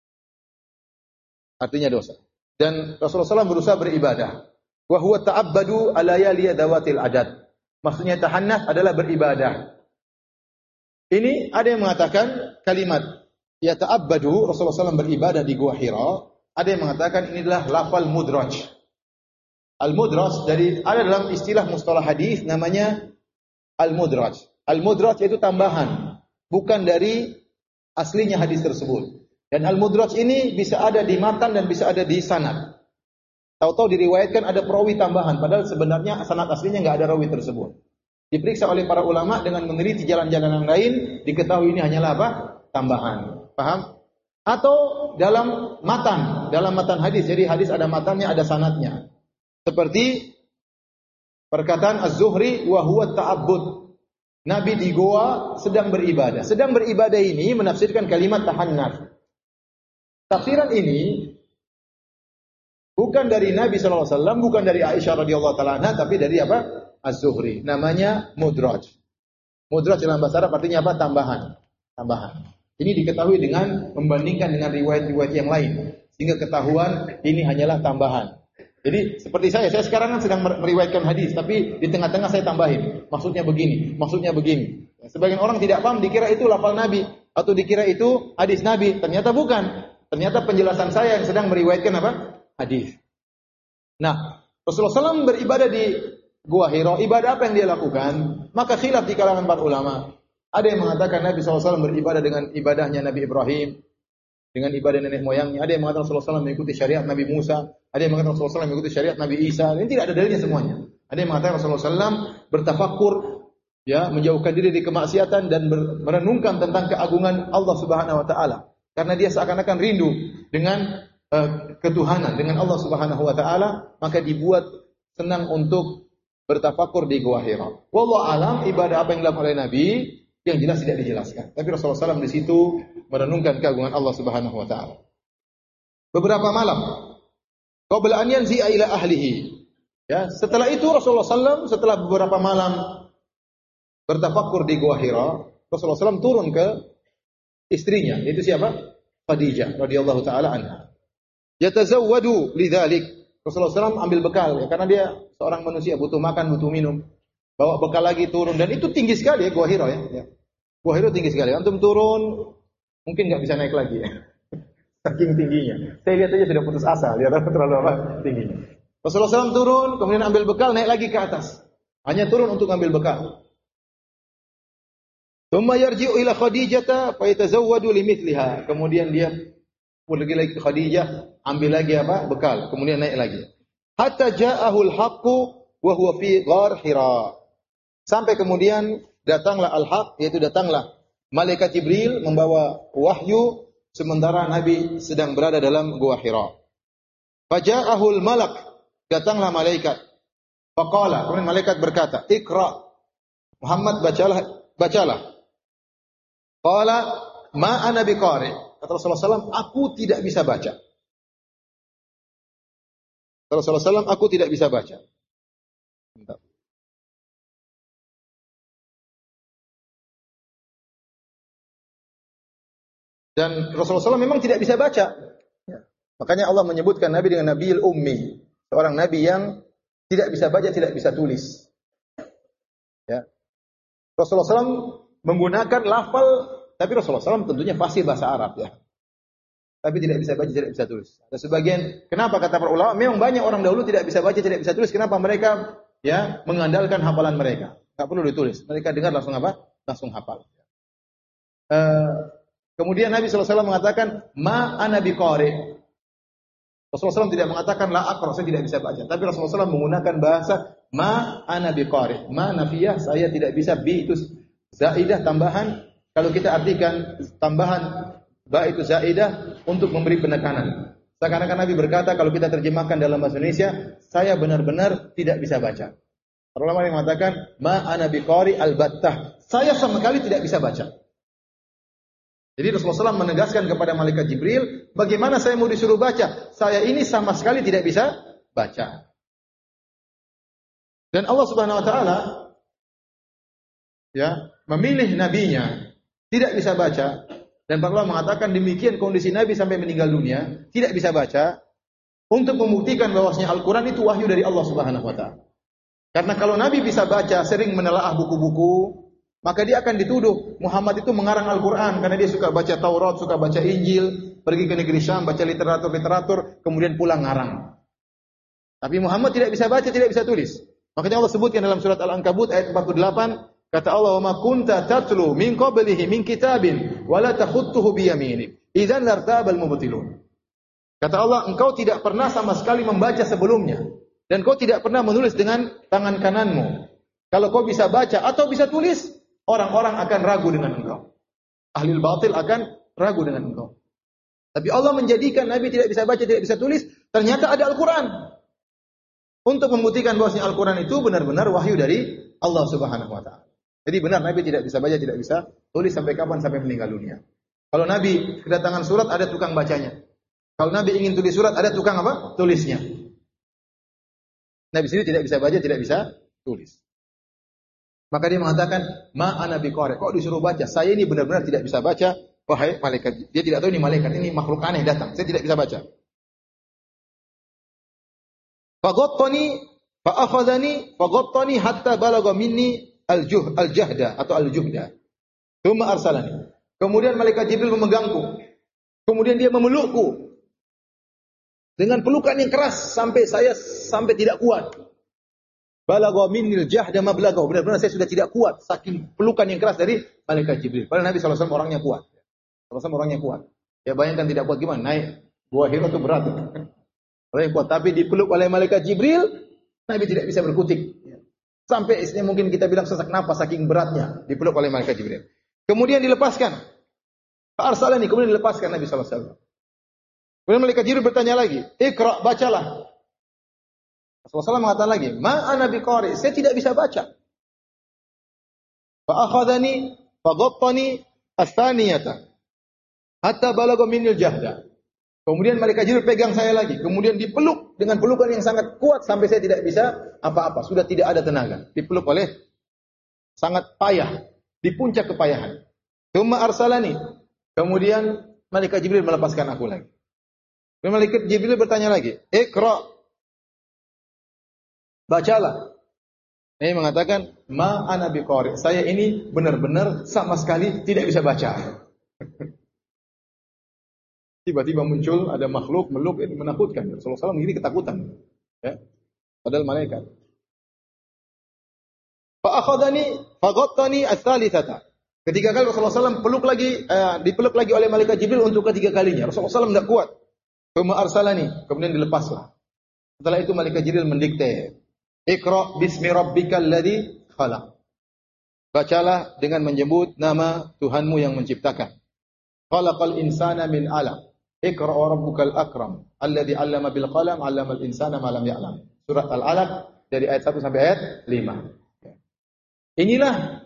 Artinya dosa. Dan Rasulullah shallallahu alaihi wasallam berusaha beribadah. Wa huwa ta'abbadu alayali dawatil adad. Maksudnya tahannath adalah beribadah. Ini ada yang mengatakan kalimat ya ta'abbadu, Rasulullah shallallahu alaihi wasallam beribadah di Gua Hira. Ada yang mengatakan ini adalah lafal mudraj. Al-mudraj dari ada dalam istilah mustalah hadis namanya al-mudraj. Al-mudraj itu tambahan, bukan dari aslinya hadis tersebut. Dan al-mudraj ini bisa ada di matan dan bisa ada di sanad. Tahu-tahu diriwayatkan ada perawi tambahan, padahal sebenarnya sanad aslinya enggak ada rawi tersebut. Diperiksa oleh para ulama dengan meneliti jalan-jalan yang lain, diketahui ini hanyalah apa? Tambahan. Paham? Atau dalam matan, dalam matan hadis. Jadi hadis ada matannya, ada sanadnya. Seperti perkataan Az-Zuhri wa huwa ta'abbud. Nabi di goa sedang beribadah. Sedang beribadah ini menafsirkan kalimat tahannaf. Tafsiran ini bukan dari Nabi sallallahu alaihi wasallam, bukan dari Aisyah radhiyallahu taala anha, tapi dari apa? Az-Zuhri. Namanya mudraj. Mudraj dalam bahasa Arab artinya apa? Tambahan. Tambahan. Ini diketahui dengan membandingkan dengan riwayat-riwayat yang lain, sehingga ketahuan ini hanyalah tambahan. Jadi seperti saya, saya sekarang kan sedang meriwayatkan hadis, tapi di tengah-tengah saya tambahin. Maksudnya begini, maksudnya begini. Sebagian orang tidak paham, dikira itu lafal Nabi atau dikira itu hadis Nabi. Ternyata bukan. Ternyata penjelasan saya yang sedang meriwayatkan apa? Hadis. Nah, Rasulullah shallallahu alaihi wasallam beribadah di Gua Hira. Ibadah apa yang dia lakukan? Maka khilaf di kalangan para ulama. Ada yang mengatakan Nabi shallallahu alaihi wasallam beribadah dengan ibadahnya Nabi Ibrahim, dengan ibadah nenek moyangnya. Ada yang mengatakan Rasulullah shallallahu alaihi wasallam mengikuti syariat Nabi Musa. Ada yang mengatakan Rasulullah shallallahu alaihi wasallam mengikuti syariat Nabi Isa. Ini tidak ada dalilnya semuanya. Ada yang mengatakan Rasulullah shallallahu alaihi wasallam bertafakkur, ya, menjauhkan diri dari kemaksiatan dan merenungkan tentang keagungan Allah Subhanahu wa taala. Karena dia seakan-akan rindu dengan uh, ketuhanan, dengan Allah Subhanahu wa taala, maka dibuat senang untuk bertafakkur di Gua Hira. Wallahu alam, ibadah apa yang dilakukan oleh Nabi yang jelas tidak dijelaskan. Tapi Rasulullah shallallahu alaihi wasallam di situ merenungkan keagungan Allah Subhanahu wa taala. Beberapa malam qabla an yanzi'a ila ahlihi. Ya, setelah itu Rasulullah shallallahu alaihi wasallam setelah beberapa malam bertafakkur di Gua Hira, Rasulullah shallallahu alaihi wasallam turun ke istrinya, yaitu siapa? Khadijah radhiyallahu taala anha. Yatazawwadu lidzalik. Rasulullah shallallahu alaihi wasallam ambil bekal, ya, karena dia seorang manusia butuh makan, butuh minum. Bawa bekal lagi turun, dan itu tinggi sekali ya Gua Hira ya. ya. Gua Hira tinggi sekali. Antum turun mungkin enggak bisa naik lagi ya. Saking tingginya. Saya lihat aja sudah putus asa, lihat apa terlalu apa tingginya. Rasulullah shallallahu alaihi wasallam turun, kemudian ambil bekal, naik lagi ke atas. Hanya turun untuk ambil bekal. Tsumma yarji'u ila Khadijah fa yatazawwadu limithliha. Kemudian dia pergi lagi ke Khadijah, ambil lagi apa? Bekal, kemudian naik lagi. Hatta ja'ahu al-haqqu wa huwa fi ghar Hira. Sampai kemudian datanglah al-haq, yaitu datanglah malaikat Jibril membawa wahyu sementara Nabi sedang berada dalam Gua Hira. Faja'ahu al-malak, datanglah malaikat. Faqala, kemudian malaikat berkata, "Iqra." Muhammad bacalah, bacalah. Qala ma ana biqari. Kata Rasulullah shallallahu alaihi wasallam, aku tidak bisa baca. Kata Rasulullah shallallahu alaihi wasallam, aku tidak bisa baca. Bentar. Dan Rasulullah shallallahu alaihi wasallam memang tidak bisa baca. Ya. Makanya Allah menyebutkan Nabi dengan Nabiul Ummi, seorang Nabi yang tidak bisa baca, tidak bisa tulis. Ya. Rasulullah shallallahu alaihi wasallam menggunakan lafal, tapi Rasulullah shallallahu alaihi wasallam tentunya fasih bahasa Arab ya. Tapi tidak bisa baca, tidak bisa tulis. Ada sebagian, kenapa kata para ulama, memang banyak orang dahulu tidak bisa baca, tidak bisa tulis. Kenapa mereka ya mengandalkan hafalan mereka? Tidak perlu ditulis. Mereka dengar langsung apa? Langsung hafal. Uh, kemudian Nabi shallallahu alaihi wasallam mengatakan, ma ana biqari. Rasulullah shallallahu alaihi wasallam tidak mengatakan la aqra, saya tidak bisa baca. Tapi Rasulullah shallallahu alaihi wasallam menggunakan bahasa ma ana biqari. Ma nafiyah, saya tidak bisa. Bi itu zaidah, tambahan. Kalau kita artikan tambahan ba itu zaidah untuk memberi penekanan. Seakan-akan Nabi berkata, kalau kita terjemahkan dalam bahasa Indonesia, saya benar-benar tidak bisa baca. Para ulama yang mengatakan ma ana biqari albattah, saya sama sekali tidak bisa baca. Jadi Rasulullah shallallahu alaihi wasallam menegaskan kepada malaikat Jibril, bagaimana saya mau disuruh baca? Saya ini sama sekali tidak bisa baca. Dan Allah Subhanahu wa taala ya memilih nabinya tidak bisa baca, dan para ulama mengatakan demikian kondisi Nabi sampai meninggal dunia, tidak bisa baca, untuk membuktikan bahwasanya Al-Quran itu wahyu dari Allah Subhanahu wa taala. Karena kalau Nabi bisa baca, sering menelaah buku-buku, maka dia akan dituduh Muhammad itu mengarang Al-Quran, karena dia suka baca Taurat, suka baca Injil, pergi ke negeri Syam, baca literatur-literatur, kemudian pulang ngarang. Tapi Muhammad tidak bisa baca, tidak bisa tulis. Makanya Allah sebutkan dalam surat Al-Ankabut ayat empat puluh delapan, kata Allah, "Wa ma kunta tatlu min qablihi min kitabin wa la takhutuhu bi yaminik. Idzan lartabal mubtilun." Kata Allah, engkau tidak pernah sama sekali membaca sebelumnya, dan kau tidak pernah menulis dengan tangan kananmu. Kalau kau bisa baca atau bisa tulis, orang-orang akan ragu dengan engkau. Ahli batil akan ragu dengan engkau. Tapi Allah menjadikan Nabi tidak bisa baca, tidak bisa tulis, ternyata ada Al-Quran. Untuk membuktikan bahwasanya Al-Quran itu benar-benar wahyu dari Allah Subhanahu wa taala. Jadi benar Nabi tidak bisa baca, tidak bisa tulis sampai kapan? Sampai meninggal dunia. Kalau Nabi kedatangan surat ada tukang bacanya. Kalau Nabi ingin tulis surat ada tukang apa? Tulisnya. Nabi sendiri tidak bisa baca, tidak bisa tulis. Maka dia mengatakan, "Ma ana biqari." Kok disuruh baca? Saya ini benar-benar tidak bisa baca. Wahai malaikat. Dia tidak tahu ini malaikat, ini makhluk aneh datang. Saya tidak bisa baca. Faghattani fa akhadhani faghattani hatta balagha minni al-juh al-jahda atau al-juhda. Tsumma arsalani. Kemudian malaikat Jibril memegangku. Kemudian dia memelukku. Dengan pelukan yang keras sampai saya sampai tidak kuat. Balagha minnil jahda ma balagha. Benar-benar saya sudah tidak kuat saking pelukan yang keras dari malaikat Jibril. Padahal Nabi sallallahu alaihi wasallam orangnya kuat. sallallahu alaihi wasallam orangnya kuat. Ya bayangkan tidak kuat gimana? Naik Gua Hira itu berat. Orang yang kuat tapi dipeluk oleh malaikat Jibril, Nabi tidak bisa berkutik. Sampai istilah mungkin kita bilang sesak napas saking beratnya dipeluk oleh malaikat Jibril. Kemudian dilepaskan. Arsalani, kemudian dilepaskan Nabi sallallahu alaihi wasallam. Kemudian malaikat Jibril bertanya lagi, "Iqra, bacalah." Rasulullah sallallahu alaihi wasallam mengatakan lagi, "Ma ana biqari." Saya tidak bisa baca. Fa akhadhani fa ghattani ats-tsaniyata hatta balagha minnil jahda. Kemudian malaikat Jibril pegang saya lagi, kemudian dipeluk dengan pelukan yang sangat kuat sampai saya tidak bisa apa-apa, sudah tidak ada tenaga. Dipeluk oleh sangat payah, di puncak kepayahan. Tsumma arsalani. Kemudian malaikat Jibril melepaskan aku lagi. Kemudian malaikat Jibril bertanya lagi, "Iqra." Bacalah. Nabi mengatakan, "Ma ana biqari." Saya ini benar-benar sama sekali tidak bisa baca. Tiba-tiba muncul ada makhluk meluk itu menakutkan. Rasulullah sallallahu alaihi wasallam ini ketakutan. Ya. Padahal malaikat. Fa akhadhani fa ghattani ats-tsalitsata. Ketiga kali Rasulullah sallallahu alaihi wasallam peluk lagi uh, dipeluk lagi oleh malaikat Jibril untuk ketiga kalinya. Rasulullah sallallahu alaihi wasallam tidak kuat. Tsumma arsalani, kemudian dilepaslah. Setelah itu malaikat Jibril mendikte, "Iqra bismi rabbikal ladzi khalaq." Bacalah dengan menyebut nama Tuhanmu yang menciptakan. Khalaqal insana min 'alaq. Iqra wa rabbukal akram alladzi 'allama bil qalam 'allamal insana ma lam ya'lam. Surat Al-Alaq dari ayat satu sampai ayat lima. Inilah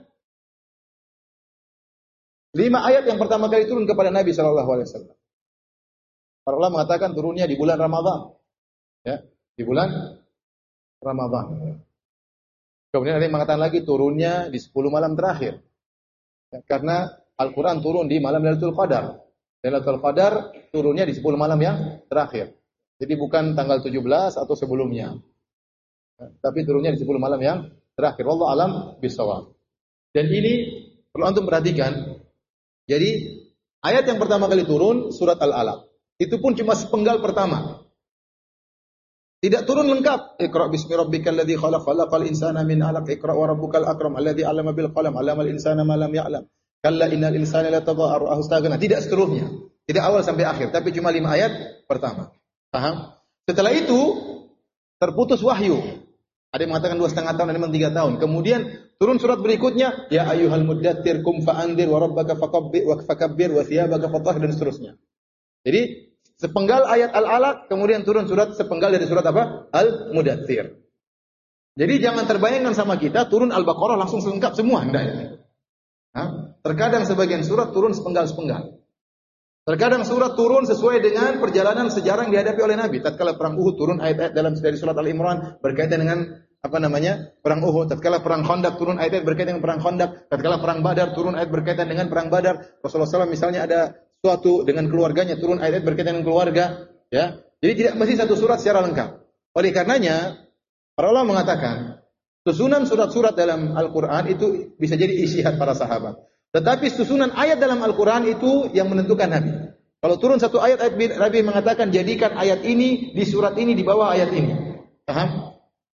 lima ayat yang pertama kali turun kepada Nabi sallallahu alaihi wasallam. Para ulama mengatakan turunnya di bulan Ramadan. Ya, di bulan Ramadan. Kemudian ada yang mengatakan lagi turunnya di sepuluh malam terakhir. Ya, karena Al-Quran turun di malam Lailatul Qadar. Lailatul Qadar turunnya di sepuluh malam yang terakhir. Jadi bukan tanggal tujuh belas atau sebelumnya. Ya, tapi turunnya di sepuluh malam yang terakhir. Wallahu alam bisawab. Dan ini perlu antum perhatikan. Jadi ayat yang pertama kali turun surat Al-Alaq. Itu pun cuma sepenggal pertama. Tidak turun lengkap. Iqra bismi rabbikal ladzi khalaq, khalaqal insana min 'alaq, iqra wa rabbukal akram alladzi 'allama bil qalam, 'allamal insana ma lam ya'lam. Kalla innal insana latagha ar-ra'ahu istaghna. Tidak seterusnya. Tidak awal sampai akhir, tapi cuma lima ayat pertama. Paham? Setelah itu terputus wahyu. Ada yang mengatakan dua setengah tahun, ada yang tiga tahun. Kemudian turun surat berikutnya, ya ayyuhal muddatsir qum fa'andzir wa rabbaka fakabbir wa fakabbir wa thiyabaka fatahhir dan seterusnya. Jadi sepenggal ayat Al-Alaq, kemudian turun surat sepenggal dari surat apa? Al-Mudatsir. Jadi jangan terbayangkan sama kita turun Al-Baqarah langsung selengkap semua, enggak ya? Hah? Terkadang sebagian surat turun sepenggal-sepenggal. Terkadang surat turun sesuai dengan perjalanan sejarah yang dihadapi oleh Nabi. Tatkala perang Uhud turun ayat-ayat dalam dari surat Al-Imran berkaitan dengan apa namanya? Perang Uhud. Tatkala perang Khandaq turun ayat-ayat berkaitan dengan perang Khandaq. Tatkala perang Badar turun ayat berkaitan dengan perang Badar. Rasulullah sallallahu alaihi wasallam misalnya ada suatu dengan keluarganya turun ayat-ayat berkaitan dengan keluarga, ya. Jadi tidak mesti satu surat secara lengkap. Oleh karenanya, para ulama mengatakan, susunan surat-surat dalam Al-Qur'an itu bisa jadi ijtihad para sahabat. Tetapi susunan ayat dalam Al-Qur'an itu yang menentukan Nabi. Kalau turun satu ayat, ayat Nabi mengatakan jadikan ayat ini di surat ini di bawah ayat ini. Paham?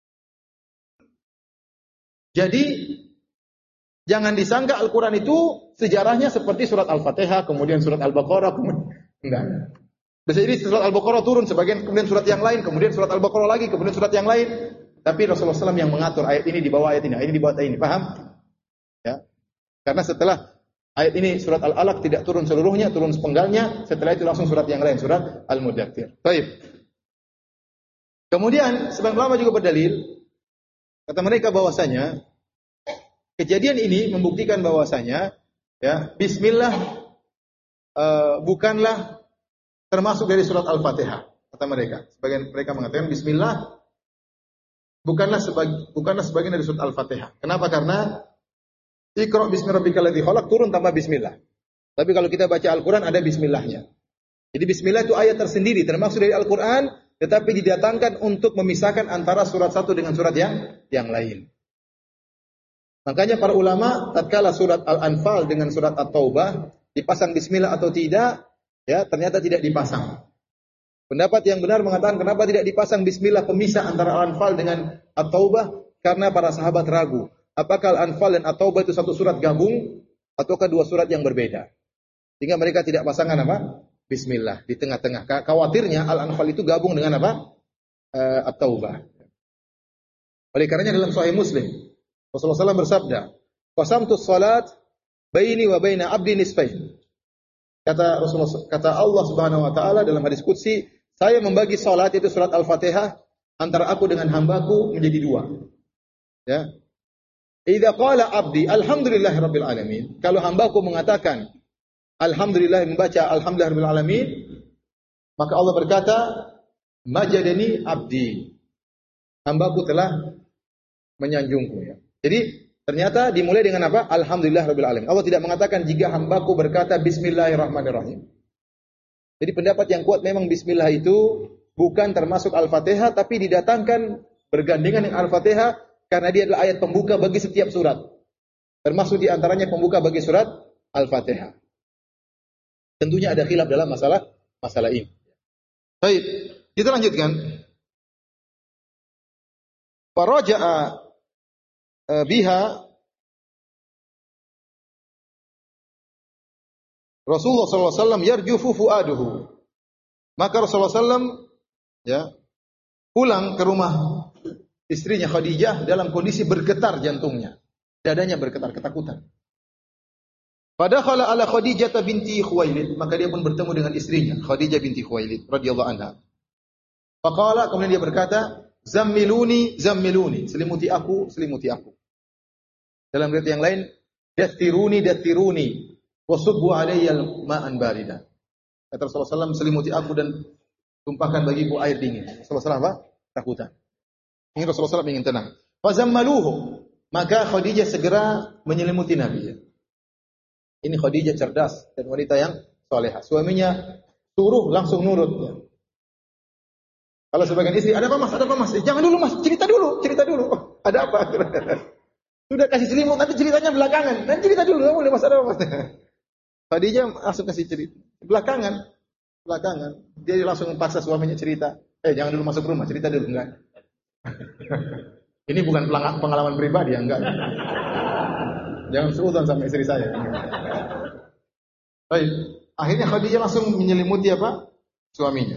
Jadi jangan disangka Al-Quran itu sejarahnya seperti surat Al-Fatihah, kemudian surat Al-Baqarah, kemudian enggak. Bisa jadi surat Al-Baqarah turun sebagian, kemudian surat yang lain, kemudian surat Al-Baqarah lagi, kemudian surat yang lain. Tapi Rasulullah shallallahu alaihi wasallam yang mengatur ayat ini di bawah ayat ini, ayat ini di bawah ayat ini. Paham? Ya. Karena setelah ayat ini surat Al-Alaq tidak turun seluruhnya, turun sepenggalnya, setelah itu langsung surat yang lain, surat Al-Mudatsir. Baik. Kemudian sebagian ulama juga berdalil, kata mereka bahwasanya kejadian ini membuktikan bahwasanya ya, bismillah uh, bukanlah termasuk dari surat Al-Fatihah kata mereka. Sebagian mereka mengatakan bismillah bukanlah sebagian bukanlah sebagian dari surat Al-Fatihah. Kenapa? Karena Iqra bismi rabbikal ladzi khalaq turun tanpa bismillah. Tapi kalau kita baca Al-Qur'an ada bismillahnya. Jadi bismillah itu ayat tersendiri termasuk dari Al-Qur'an, tetapi didatangkan untuk memisahkan antara surat satu dengan surat yang yang lain. Makanya para ulama tatkala surat Al-Anfal dengan surat At-Taubah dipasang bismillah atau tidak, ya ternyata tidak dipasang. Pendapat yang benar mengatakan kenapa tidak dipasang bismillah pemisah antara Al-Anfal dengan At-Taubah? Karena para sahabat ragu. Apakah Al-Anfal dan At-Taubah itu satu surat gabung ataukah dua surat yang berbeda? Sehingga mereka tidak pasangkan apa? Bismillah di tengah-tengah. Khawatirnya Al-Anfal itu gabung dengan apa? Uh, At-Taubah. Oleh karenanya dalam Sahih Muslim Rasulullah shallallahu alaihi wasallam bersabda, "Qasamtu shalat baini wa baina 'abdi nisfain." Kata Rasulullah, kata Allah Subhanahu wa taala dalam hadis qudsi, saya membagi salat itu surat Al-Fatihah antara aku dengan hambaku menjadi dua. Ya. Idza qala 'abdi alhamdulillahirabbil alamin, kalau hambaku mengatakan alhamdulillah, membaca alhamdulillahirabbil alamin, maka Allah berkata, majadani 'abdi. Hambaku telah menyanjungku ya. Jadi ternyata dimulai dengan apa? Alhamdulillahirabbil alamin. Allah tidak mengatakan jika hambaku berkata bismillahirrahmanirrahim. Jadi pendapat yang kuat memang bismillah itu bukan termasuk Al-Fatihah, tapi didatangkan bergandengan dengan Al-Fatihah karena dia adalah ayat pembuka bagi setiap surat. Termasuk di antaranya pembuka bagi surat Al-Fatihah. Tentunya ada khilaf dalam masalah masalah ini. Baik, kita lanjutkan. Faraja'a biha Rasulullah sallallahu alaihi wasallam yarjufu fuaduhu. Maka Rasulullah sallallahu alaihi wasallam ya pulang ke rumah istrinya Khadijah dalam kondisi bergetar jantungnya, dadanya bergetar ketakutan. Padakhala ala Khadijah binti Khuwailid, maka dia pun bertemu dengan istrinya Khadijah binti Khuwailid radhiyallahu anha. Faqala, kemudian dia berkata, zammiluni zammiluni, selimuti aku, selimuti aku. Dalam riwayat yang lain, dathiruni dathiruni wasubbu alayya ma'an barida. Kata Rasulullah sallallahu alaihi wasallam, selimuti aku dan tumpahkan bagiku air dingin. Rasulullah sallallahu alaihi wasallam apa? Takutan. Ini Rasulullah sallallahu alaihi wasallam ingin tenang. Fazammaluhu, maka Khadijah segera menyelimuti Nabi. Ini Khadijah cerdas dan wanita yang salehah. Suaminya suruh langsung nurut. Kalau sebagian istri, ada apa mas? Ada apa mas? Jangan dulu mas, cerita dulu, cerita dulu. Oh, ada apa? Sudah kasih selimut, nanti ceritanya belakangan. Nanti cerita dulu, nggak boleh mas, ada apa mas? Khadijah langsung kasih cerita. Belakangan, belakangan. Dia langsung paksa suaminya cerita. Eh jangan dulu masuk rumah, cerita dulu. Enggak. Ini bukan pengalaman pribadi ya, enggak. Jangan seudon sama istri saya. Baik. Akhirnya Khadijah langsung menyelimuti apa? Suaminya.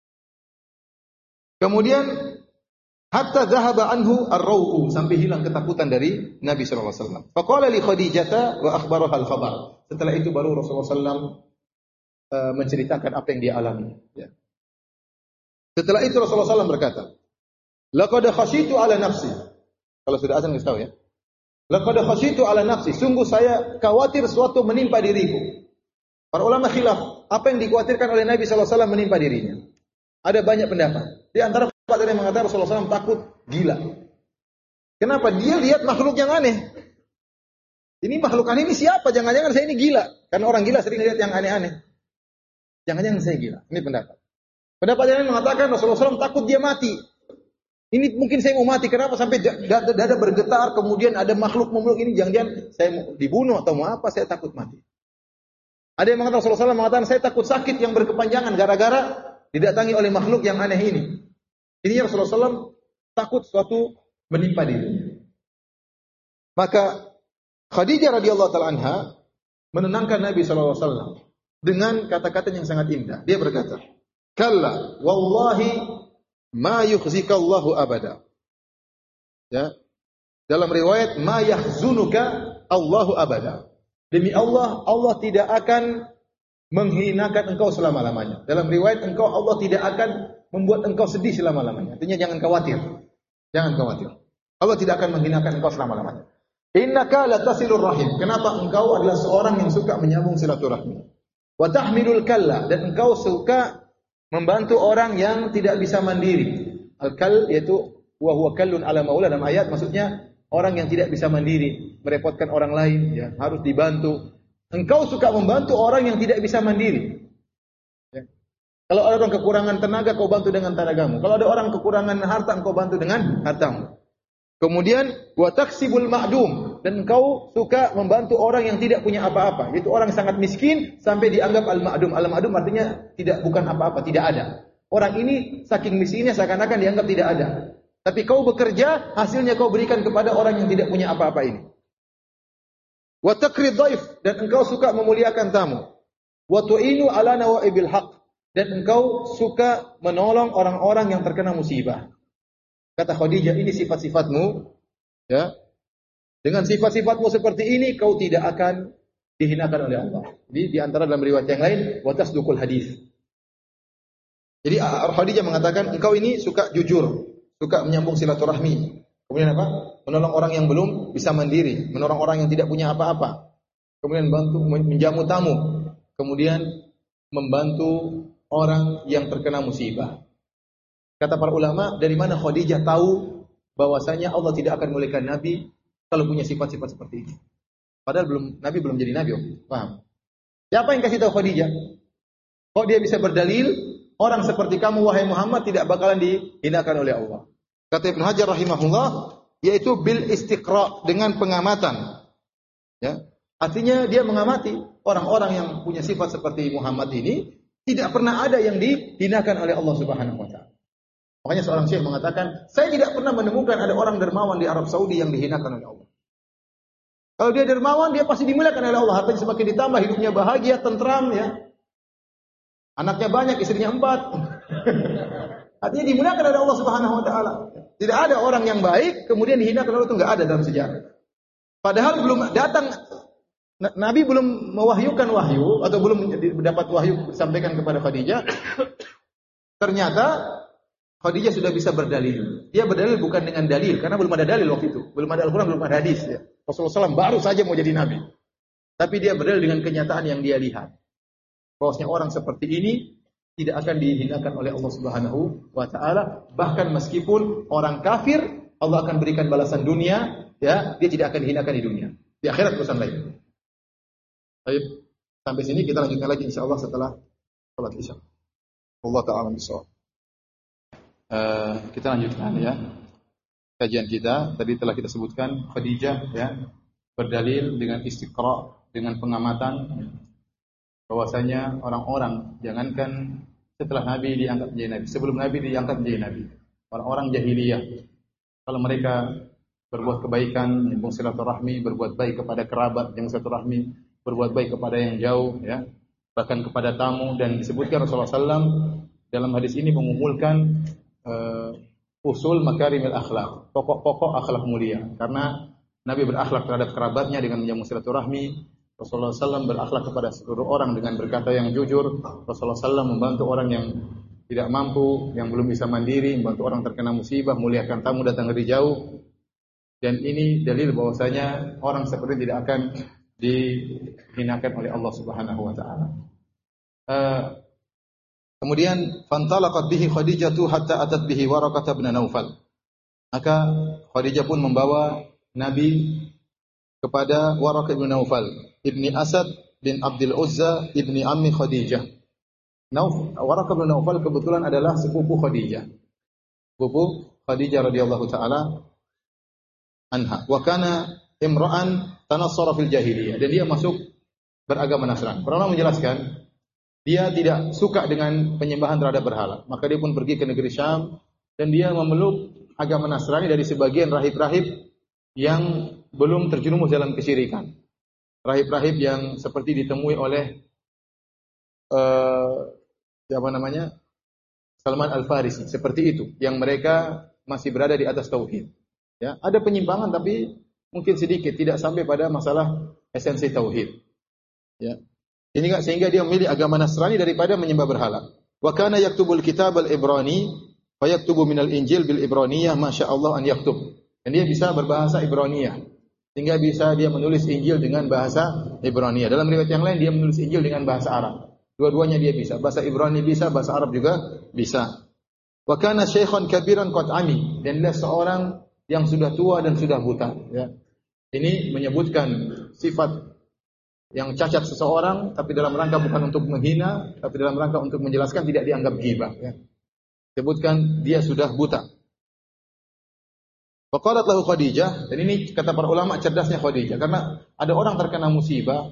Kemudian hatta dhahaba anhu ar-raw'u, sampai hilang ketakutan dari Nabi sallallahu alaihi wasallam. Faqala li Khadijah wa akhbaraha al-khabar. Setelah itu baru Rasulullah sallallahu alaihi wasallam uh, menceritakan apa yang dia alami. Ya. Setelah itu Rasulullah sallallahu alaihi wasallam berkata, laqad khasyitu ala nafsi. Kalau sudah azan kita tahu ya. Laqad khasyitu ala nafsi. Sungguh saya khawatir suatu menimpa diriku. Para ulama khilaf, apa yang dikhawatirkan oleh Nabi sallallahu alaihi wasallam menimpa dirinya? Ada banyak pendapat. Di antara pendapat yang mengatakan Rasulullah sallallahu alaihi wasallam takut gila. Kenapa? Dia lihat makhluk yang aneh. Ini makhluk aneh ini siapa? Jangan-jangan saya ini gila. Karena orang gila sering lihat yang aneh-aneh. Jangan-jangan saya gila. Ini pendapat. Pendapat yang lain mengatakan Rasulullah sallallahu alaihi wasallam takut dia mati. Ini mungkin saya mau mati. Kenapa sampai dada, dada bergetar, kemudian ada makhluk memeluk ini, jangan-jangan saya mau dibunuh atau mau apa, saya takut mati. Ada yang mengatakan Rasulullah sallallahu alaihi wasallam mengatakan saya takut sakit yang berkepanjangan gara-gara didatangi oleh makhluk yang aneh ini. Ini Rasulullah sallallahu alaihi wasallam takut suatu menimpa dirinya. Maka Khadijah radhiyallahu taala anha menenangkan Nabi sallallahu alaihi wasallam dengan kata-kata yang sangat indah. Dia berkata, "Kalla wallahi ma yukhzikallahu abada." Ya. Dalam riwayat ma yahzunuka Allahu abada. Demi Allah, Allah tidak akan menghinakan engkau selama-lamanya. Dalam riwayat engkau Allah tidak akan membuat engkau sedih selama-lamanya. Artinya jangan khawatir. Jangan khawatir. Allah tidak akan menghinakan engkau selama-lamanya. Innaka latasilur rahim. Kenapa engkau adalah seorang yang suka menyambung silaturahmi. Wa tahmilul kalla, dan engkau suka membantu orang yang tidak bisa mandiri. Al-kal yaitu wa huwa kallun ala maula, dalam ayat maksudnya orang yang tidak bisa mandiri, merepotkan orang lain, ya, harus dibantu. Engkau suka membantu orang yang tidak bisa mandiri. Ya. Kalau ada orang kekurangan tenaga, kau bantu dengan tenagamu. Kalau ada orang kekurangan harta, engkau bantu dengan hartamu. Kemudian wa taksibul ma'dum, dan engkau suka membantu orang yang tidak punya apa-apa. Itu orang sangat miskin sampai dianggap al-ma'dum. Al-ma'dum artinya tidak bukan apa-apa, tidak ada. Orang ini saking miskinnya seakan-akan dianggap tidak ada. Tapi kau bekerja, hasilnya kau berikan kepada orang yang tidak punya apa-apa ini. Wa takrid dhaif, dan engkau suka memuliakan tamu. Wa tu'inu ala nawaibil haq, dan engkau suka menolong orang-orang yang terkena musibah. Kata Khadijah, ini sifat-sifatmu, ya. Dengan sifat-sifatmu seperti ini, kau tidak akan dihinakan oleh Allah. Jadi di antara dalam riwayat yang lain, wa tasduqul hadis. Jadi Khadijah mengatakan, engkau ini suka jujur, suka menyambung silaturahmi. Kemudian apa? Menolong orang yang belum bisa mandiri, menolong orang yang tidak punya apa-apa. Kemudian bantu menjamu tamu. Kemudian membantu orang yang terkena musibah. Kata para ulama, dari mana Khadijah tahu bahwasanya Allah tidak akan memuliakan Nabi kalau punya sifat-sifat seperti ini? Padahal belum Nabi belum jadi Nabi, om. Paham? Siapa yang kasih tahu Khadijah? Kok dia bisa berdalil, orang seperti kamu wahai Muhammad tidak bakalan dihinakan oleh Allah. Kata Ibnu Hajar rahimahullah, yaitu bil istiqra, dengan pengamatan. Ya. Artinya dia mengamati orang-orang yang punya sifat seperti Muhammad ini tidak pernah ada yang dihinakan oleh Allah Subhanahu wa taala. Makanya seorang syekh mengatakan, saya tidak pernah menemukan ada orang dermawan di Arab Saudi yang dihinakan oleh Allah. Kalau dia dermawan, dia pasti dimuliakan oleh Allah. Hartanya semakin ditambah, hidupnya bahagia, tentram, ya. Anaknya banyak, istrinya empat. Artinya dimuliakan oleh Allah Subhanahu wa taala. Tidak ada orang yang baik kemudian dihinakan oleh Allah, itu enggak ada dalam sejarah. Padahal belum datang, Nabi belum mewahyukan wahyu atau belum mendapat wahyu disampaikan kepada Khadijah. Ternyata Khadijah sudah bisa berdalil. Dia berdalil bukan dengan dalil, karena belum ada dalil waktu itu. Belum ada Al-Quran, belum ada hadis. Ya. Rasulullah shallallahu alaihi wasallam baru saja mau jadi Nabi. Tapi dia berdalil dengan kenyataan yang dia lihat. Bahwasanya orang seperti ini tidak akan dihinakan oleh Allah Subhanahu wa taala, bahkan meskipun orang kafir, Allah akan berikan balasan dunia, ya, dia tidak akan dihinakan di dunia. Di akhirat urusan lain. Baik, sampai sini kita lanjutkan lagi insyaallah setelah salat Isya. Allah taala bisawab. Uh, kita lanjutkan ya kajian kita. Tadi telah kita sebutkan Khadijah, ya, berdalil dengan istiqra, dengan pengamatan bahwasanya orang-orang, jangankan setelah Nabi diangkat menjadi Nabi, sebelum Nabi diangkat menjadi Nabi, orang-orang jahiliyah, kalau mereka berbuat kebaikan, menyambung silaturahmi, berbuat baik kepada kerabat, menyambung silaturahmi, berbuat baik kepada yang jauh, ya, bahkan kepada tamu. Dan disebutkan Rasulullah shallallahu alaihi wasallam dalam hadis ini mengumulkan Uh, usul makarimil akhlak, pokok-pokok akhlak mulia. Karena Nabi berakhlak terhadap kerabatnya dengan menyambung silaturahmi. Rasulullah shallallahu alaihi wasallam berakhlak kepada seluruh orang dengan berkata yang jujur. Rasulullah shallallahu alaihi wasallam membantu orang yang tidak mampu, yang belum bisa mandiri, membantu orang terkena musibah, muliakan tamu datang dari jauh. Dan ini dalil bahwasanya orang seperti tidak akan dihinakan oleh Allah Subhanahu wa taala. Uh, Kemudian fantalaqat bihi Khadijatu hatta atat bihi Waraqah bin Naufal. Maka Khadijah pun membawa Nabi kepada Waraqah bin Naufal, ibni Asad bin Abdul Uzza, ibni ammi Khadijah. Nauf, Waraqah bin Naufal kebetulan adalah sepupu Khadijah. Sepupu Khadijah radhiyallahu taala anha. Wa kana imra'an tanassara fil jahiliyah, dan dia masuk beragama Nasrani. Para ulama menjelaskan dia tidak suka dengan penyembahan terhadap berhala. Maka dia pun pergi ke negeri Syam dan dia memeluk agama Nasrani dari sebagian rahib-rahib yang belum terjerumus dalam kesyirikan. Rahib-rahib yang seperti ditemui oleh uh, siapa namanya? Salman Al-Farisi, seperti itu, yang mereka masih berada di atas tauhid. Ya, ada penyimpangan tapi mungkin sedikit, tidak sampai pada masalah esensi tauhid. Ya. Ini enggak, sehingga dia memilih agama Nasrani daripada menyembah berhala. Wa kana yaktubul kitab al-Ibrani fa yaktubu minal Injil bil Ibraniyah ma syaa Allah an yaktub. Dan dia bisa berbahasa Ibraniyah. sehingga bisa dia menulis Injil dengan bahasa Ibrani. Dalam riwayat yang lain dia menulis Injil dengan bahasa Arab. Dua-duanya dia bisa. Bahasa Ibrani bisa, bahasa Arab juga bisa. Wa kana syaikhan kabiran qad ami, dan dia seorang yang sudah tua dan sudah buta, ya. Ini menyebutkan sifat yang cacat seseorang, tapi dalam rangka bukan untuk menghina, tapi dalam rangka untuk menjelaskan tidak dianggap ghibah, ya. Sebutkan dia sudah buta. Faqalat lahu Khadijah, dan ini kata para ulama cerdasnya Khadijah, karena ada orang terkena musibah,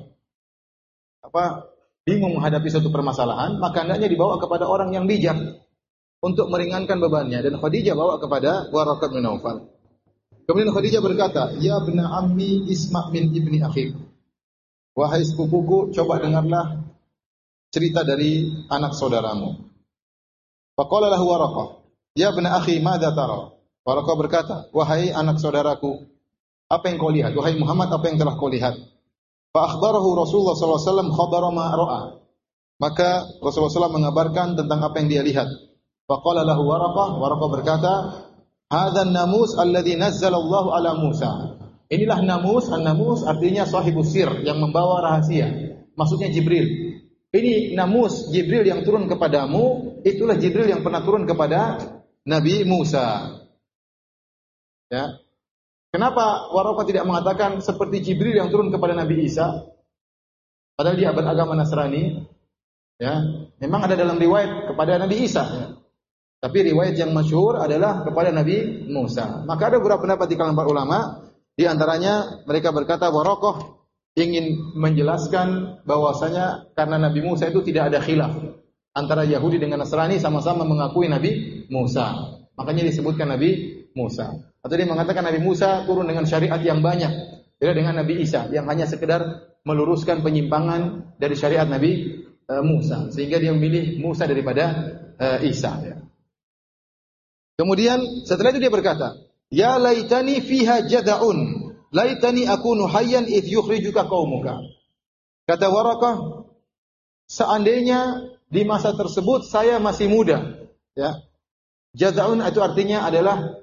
apa bingung menghadapi suatu permasalahan, maka hendaknya dibawa kepada orang yang bijak untuk meringankan bebannya, dan Khadijah bawa kepada Waraqah bin Naufal. Kemudian Khadijah berkata, "Ya bna ammi isma' min ibni akhik." Wahai sepupuku, coba dengarlah cerita dari anak saudaramu. Faqala lahu Waraqah, "Ya bna akhi, madza tara?" Waraqah berkata, "Wahai anak saudaraku, apa yang kau lihat? Wahai Muhammad, apa yang telah kau lihat?" Fa akhbarahu Rasulullah sallallahu alaihi wasallam khabara ma ra'a. Maka Rasulullah sallallahu alaihi wasallam mengabarkan tentang apa yang dia lihat. Fa qala lahu Waraqah, Waraqah berkata, "Hadzal namus alladzi nazzala Allah ala Musa." Inilah namus, an-namus artinya sahibus sir, yang membawa rahasia. Maksudnya Jibril. Ini namus Jibril yang turun kepadamu, itulah Jibril yang pernah turun kepada Nabi Musa. Ya. Kenapa Waraqah tidak mengatakan seperti Jibril yang turun kepada Nabi Isa? Padahal dia beragama Nasrani. Ya, memang ada dalam riwayat kepada Nabi Isa. Ya. Tapi riwayat yang masyhur adalah kepada Nabi Musa. Maka ada beberapa pendapat di kalangan para ulama. Di antaranya mereka berkata Waraqah ingin menjelaskan bahwasanya karena Nabi Musa itu tidak ada khilaf antara Yahudi dengan Nasrani, sama-sama mengakui Nabi Musa. Makanya disebutkan Nabi Musa. Atau dia mengatakan Nabi Musa turun dengan syariat yang banyak, beda dengan Nabi Isa yang hanya sekedar meluruskan penyimpangan dari syariat Nabi uh, Musa, sehingga dia memilih Musa daripada uh, Isa. Ya. Kemudian setelah itu dia berkata, "Ya laitani fiha jada'un, laitani akunu hayyan idh yukhrijuka qaumuka." Kata Waraqah, seandainya di masa tersebut saya masih muda, ya. Jada'un itu artinya adalah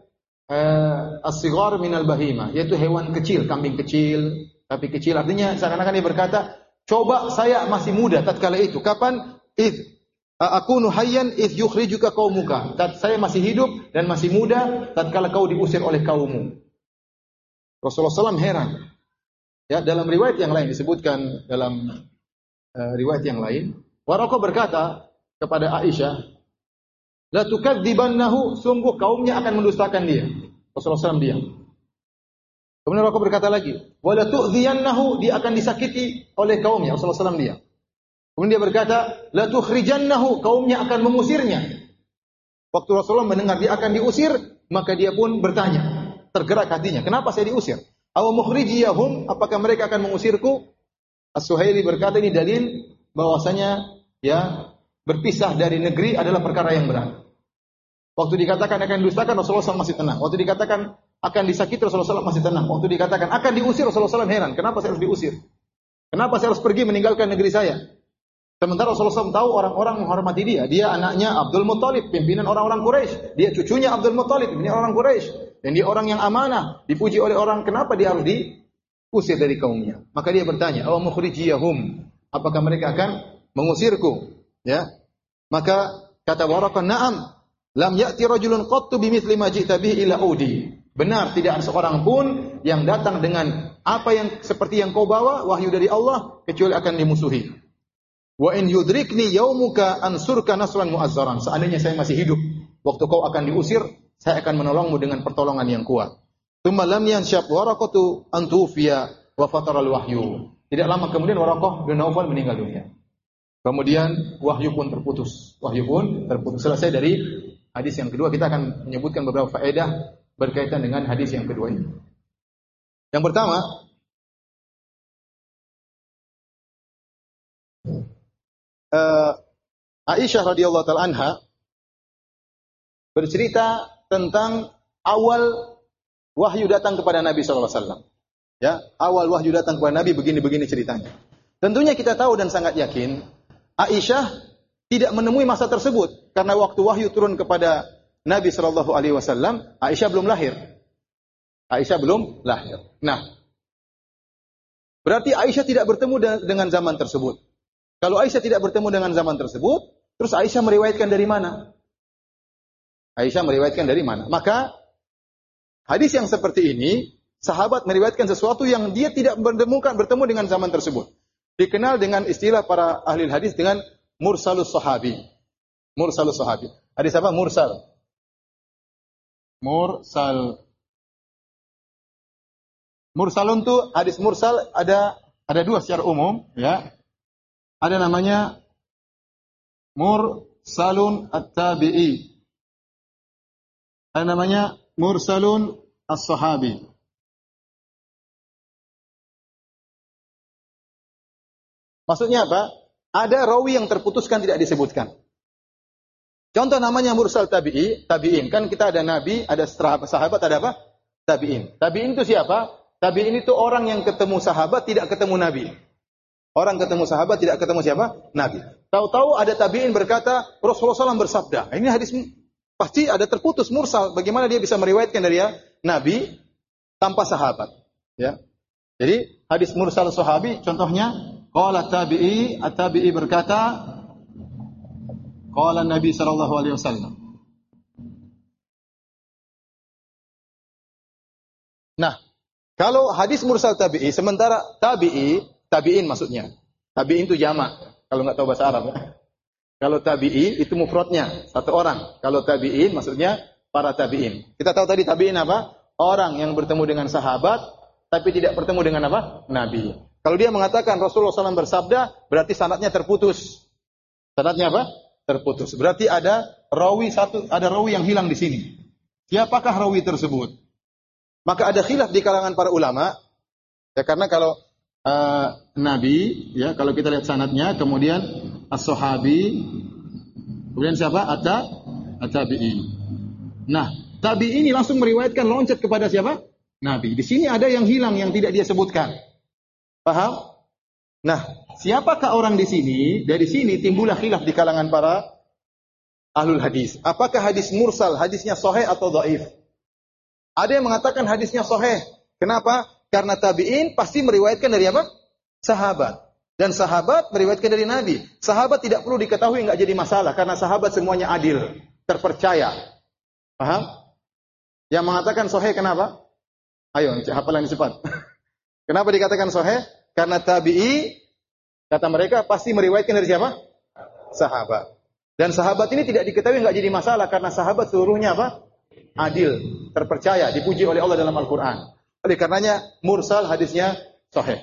Uh, as-sighar minal bahima, yaitu hewan kecil, kambing kecil, tapi kecil artinya seakan-akan dia berkata, coba saya masih muda tatkala itu. Kapan? Id akunu hayyan id yukhrijuka qaumuka. Saya masih hidup dan masih muda tatkala kau diusir oleh kaummu. Rasulullah sallallahu alaihi wasallam heran. Ya, dalam riwayat yang lain disebutkan dalam uh, riwayat yang lain, Waraqah berkata kepada Aisyah, la tukadzibannahu, sungguh kaumnya akan mendustakan dia. Rasulullah sallallahu alaihi wasallam diam. Kemudian Waraqah berkata lagi, wa la tu'dhiyannahu, dia akan disakiti oleh kaumnya. Rasulullah sallallahu alaihi wasallam diam. Kemudian dia berkata, la tukhrijannahu, kaumnya akan mengusirnya. Waktu Rasulullah mendengar dia akan diusir, maka dia pun bertanya, tergerak hatinya, kenapa saya diusir? Aw mukhrijiyahum, apakah mereka akan mengusirku? As-Suhaili berkata ini dalil bahwasanya ya berpisah dari negeri adalah perkara yang berat. Waktu dikatakan akan didustakan, Rasulullah shallallahu alaihi wasallam masih tenang. Waktu dikatakan akan disakiti, Rasulullah shallallahu alaihi wasallam masih tenang. Waktu dikatakan akan diusir, Rasulullah shallallahu alaihi wasallam heran. Kenapa saya harus diusir? Kenapa saya harus pergi meninggalkan negeri saya? Sementara Rasulullah shallallahu alaihi wasallam tahu orang-orang menghormati dia. Dia anaknya Abdul Muttalib, pimpinan orang-orang Quraisy. Dia cucunya Abdul Muttalib, pimpinan orang Quraisy. Dan dia orang yang amanah, dipuji oleh orang. Kenapa dia harus diusir dari kaumnya? Maka dia bertanya, aw mukhrijiyahum, apakah mereka akan mengusirku? Ya. Maka kata Waraqah, "Na'am, lam ya'ti rajulun qattu bimithli ma ji'ta bihi ila udi." Benar, tidak ada seorang pun yang datang dengan apa yang seperti yang kau bawa, wahyu dari Allah, kecuali akan dimusuhi. Wa in yudrikni yaumuka ansurka nasran mu'azzaran. Seandainya saya masih hidup, waktu kau akan diusir, saya akan menolongmu dengan pertolongan yang kuat. Tsumma lam yanshab Waraqatu an tufiya wa fatara al-wahyu. Tidak lama kemudian Waraqah bin Naufal meninggal dunia. Kemudian wahyu pun terputus. Wahyu pun terputus. Selesai dari hadis yang kedua, kita akan menyebutkan beberapa faedah berkaitan dengan hadis yang kedua ini. Yang pertama, uh, Aisyah radhiyallahu taala anha bercerita tentang awal wahyu datang kepada Nabi sallallahu alaihi wasallam. Ya, awal wahyu datang kepada Nabi begini-begini ceritanya. Tentunya kita tahu dan sangat yakin Aisyah tidak menemui masa tersebut karena waktu wahyu turun kepada Nabi sallallahu alaihi wasallam, Aisyah belum lahir. Aisyah belum lahir. Nah, Berarti Aisyah tidak bertemu dengan zaman tersebut. Kalau Aisyah tidak bertemu dengan zaman tersebut, terus Aisyah meriwayatkan dari mana? Aisyah meriwayatkan dari mana? Maka hadis yang seperti ini, sahabat meriwayatkan sesuatu yang dia tidak menemukan bertemu dengan zaman tersebut. Dikenal dengan istilah para ahli hadis dengan mursalus sahabi. Mursalus sahabi. Hadis apa? Mursal. Mursal. Mursalun itu hadis mursal ada ada dua secara umum, ya. Ada namanya mursalun at-tabi'i. Ada namanya mursalun as-sahabi. Maksudnya apa? Ada rawi yang terputuskan tidak disebutkan. Contoh namanya mursal tabi'i, tabi'in. Kan kita ada nabi, ada sahabat, ada apa? Tabi'in. Tabi'in itu siapa? Tabi'in itu orang yang ketemu sahabat tidak ketemu nabi. Orang ketemu sahabat tidak ketemu siapa? Nabi. Tahu-tahu ada tabi'in berkata, Rasulullah shallallahu alaihi wasallam bersabda. Ini hadis pasti ada terputus mursal. Bagaimana dia bisa meriwayatkan dari ya, Nabi tanpa sahabat? Ya. Jadi hadis mursal sahabi contohnya, qala tabi'i, at-tabi'i berkata, qala Nabi sallallahu alaihi wasallam. Nah, kalau hadis mursal tabi'i, sementara tabi'i, tabi'in maksudnya. Tabi'in itu jamak, kalau nggak tahu bahasa Arab. Ya. Kalau tabi'i itu mufradnya, satu orang. Kalau tabi'in maksudnya para tabi'in. Kita tahu tadi tabi'in apa? Orang yang bertemu dengan sahabat, tapi tidak bertemu dengan apa? Nabi. Kalau dia mengatakan Rasulullah shallallahu alaihi wasallam bersabda, berarti sanadnya terputus. Sanadnya apa? Terputus. Berarti ada rawi satu, ada rawi yang hilang di sini. Siapakah rawi tersebut? Maka ada khilaf di kalangan para ulama. Ya, karena kalau uh, Nabi, ya kalau kita lihat sanadnya, kemudian as-sahabi, kemudian siapa? Ata, at-tabi'i. Nah, tabi'i ini langsung meriwayatkan loncat kepada siapa? Nabi. Di sini ada yang hilang yang tidak dia sebutkan. Paham? Nah, siapakah orang di sini? Dari sini timbullah khilaf di kalangan para ahlul hadis. Apakah hadis mursal, hadisnya sahih atau dhaif? Ada yang mengatakan hadisnya sahih. Kenapa? Karena tabi'in pasti meriwayatkan dari apa? Sahabat. Dan sahabat meriwayatkan dari Nabi. Sahabat tidak perlu diketahui, enggak jadi masalah. Karena sahabat semuanya adil. Terpercaya. Paham? Yang mengatakan sahih kenapa? Ayo, hafalan cepat. Kenapa dikatakan sahih? Karena tabi'i, kata mereka, pasti meriwayatkan dari siapa? Sahabat. Dan sahabat ini tidak diketahui, enggak jadi masalah. Karena sahabat seluruhnya apa? Adil, terpercaya, dipuji oleh Allah dalam Al-Quran. Oleh karenanya, mursal hadisnya sahih.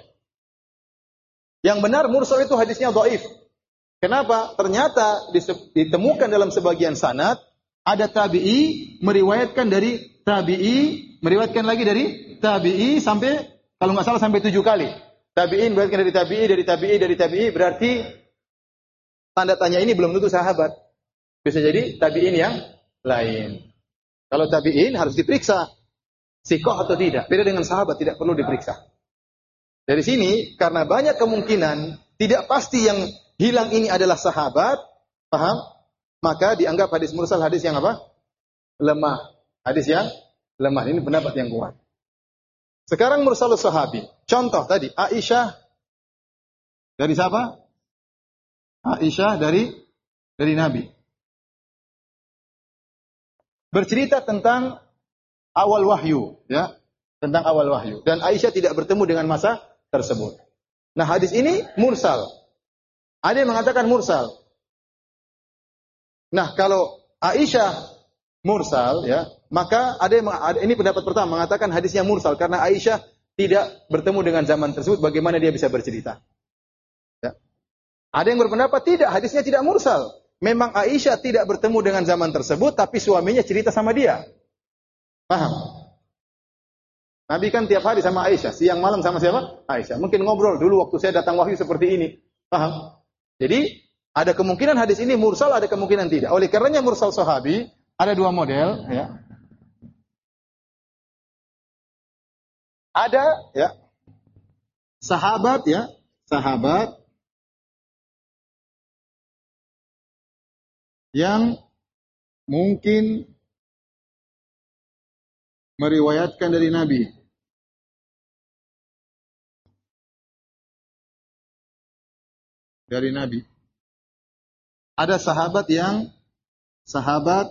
Yang benar, mursal itu hadisnya dhaif. Kenapa? Ternyata ditemukan dalam sebagian sanad, ada tabi'i meriwayatkan dari tabi'i, meriwayatkan lagi dari tabi'i sampai, kalau nggak salah sampai tujuh kali. Tabi'in meriwayatkan dari tabi'i, dari tabi'i, dari tabi'i, berarti tanda tanya ini belum tentu sahabat. Bisa jadi tabi'in yang lain. Kalau tabi'in harus diperiksa sikoh atau tidak. Beda dengan sahabat, tidak perlu diperiksa. Dari sini, karena banyak kemungkinan tidak pasti yang hilang ini adalah sahabat, paham? Maka dianggap hadis mursal hadis yang apa? Lemah. Hadis yang lemah. Ini pendapat yang kuat. Sekarang mursalus sahabi. Contoh tadi, Aisyah dari siapa? Aisyah dari dari Nabi. Bercerita tentang awal wahyu, ya, tentang awal wahyu. Dan Aisyah tidak bertemu dengan masa tersebut. Nah, hadis ini mursal. Ada yang mengatakan mursal. Nah, kalau Aisyah mursal, ya, maka ada yang ada, ini pendapat pertama mengatakan hadisnya mursal karena Aisyah tidak bertemu dengan zaman tersebut. Bagaimana dia bisa bercerita? Ya. Ada yang berpendapat tidak, hadisnya tidak mursal. Memang Aisyah tidak bertemu dengan zaman tersebut, tapi suaminya cerita sama dia. Paham? Nabi kan tiap hari sama Aisyah, siang malam sama siapa? Aisyah. Mungkin ngobrol dulu waktu saya datang wahyu seperti ini. Paham? Jadi ada kemungkinan hadis ini mursal, ada kemungkinan tidak. Oleh karenanya mursal sahabi ada dua model, ya. Ada, ya, sahabat, ya, sahabat yang mungkin meriwayatkan dari Nabi. dari Nabi. Ada sahabat yang sahabat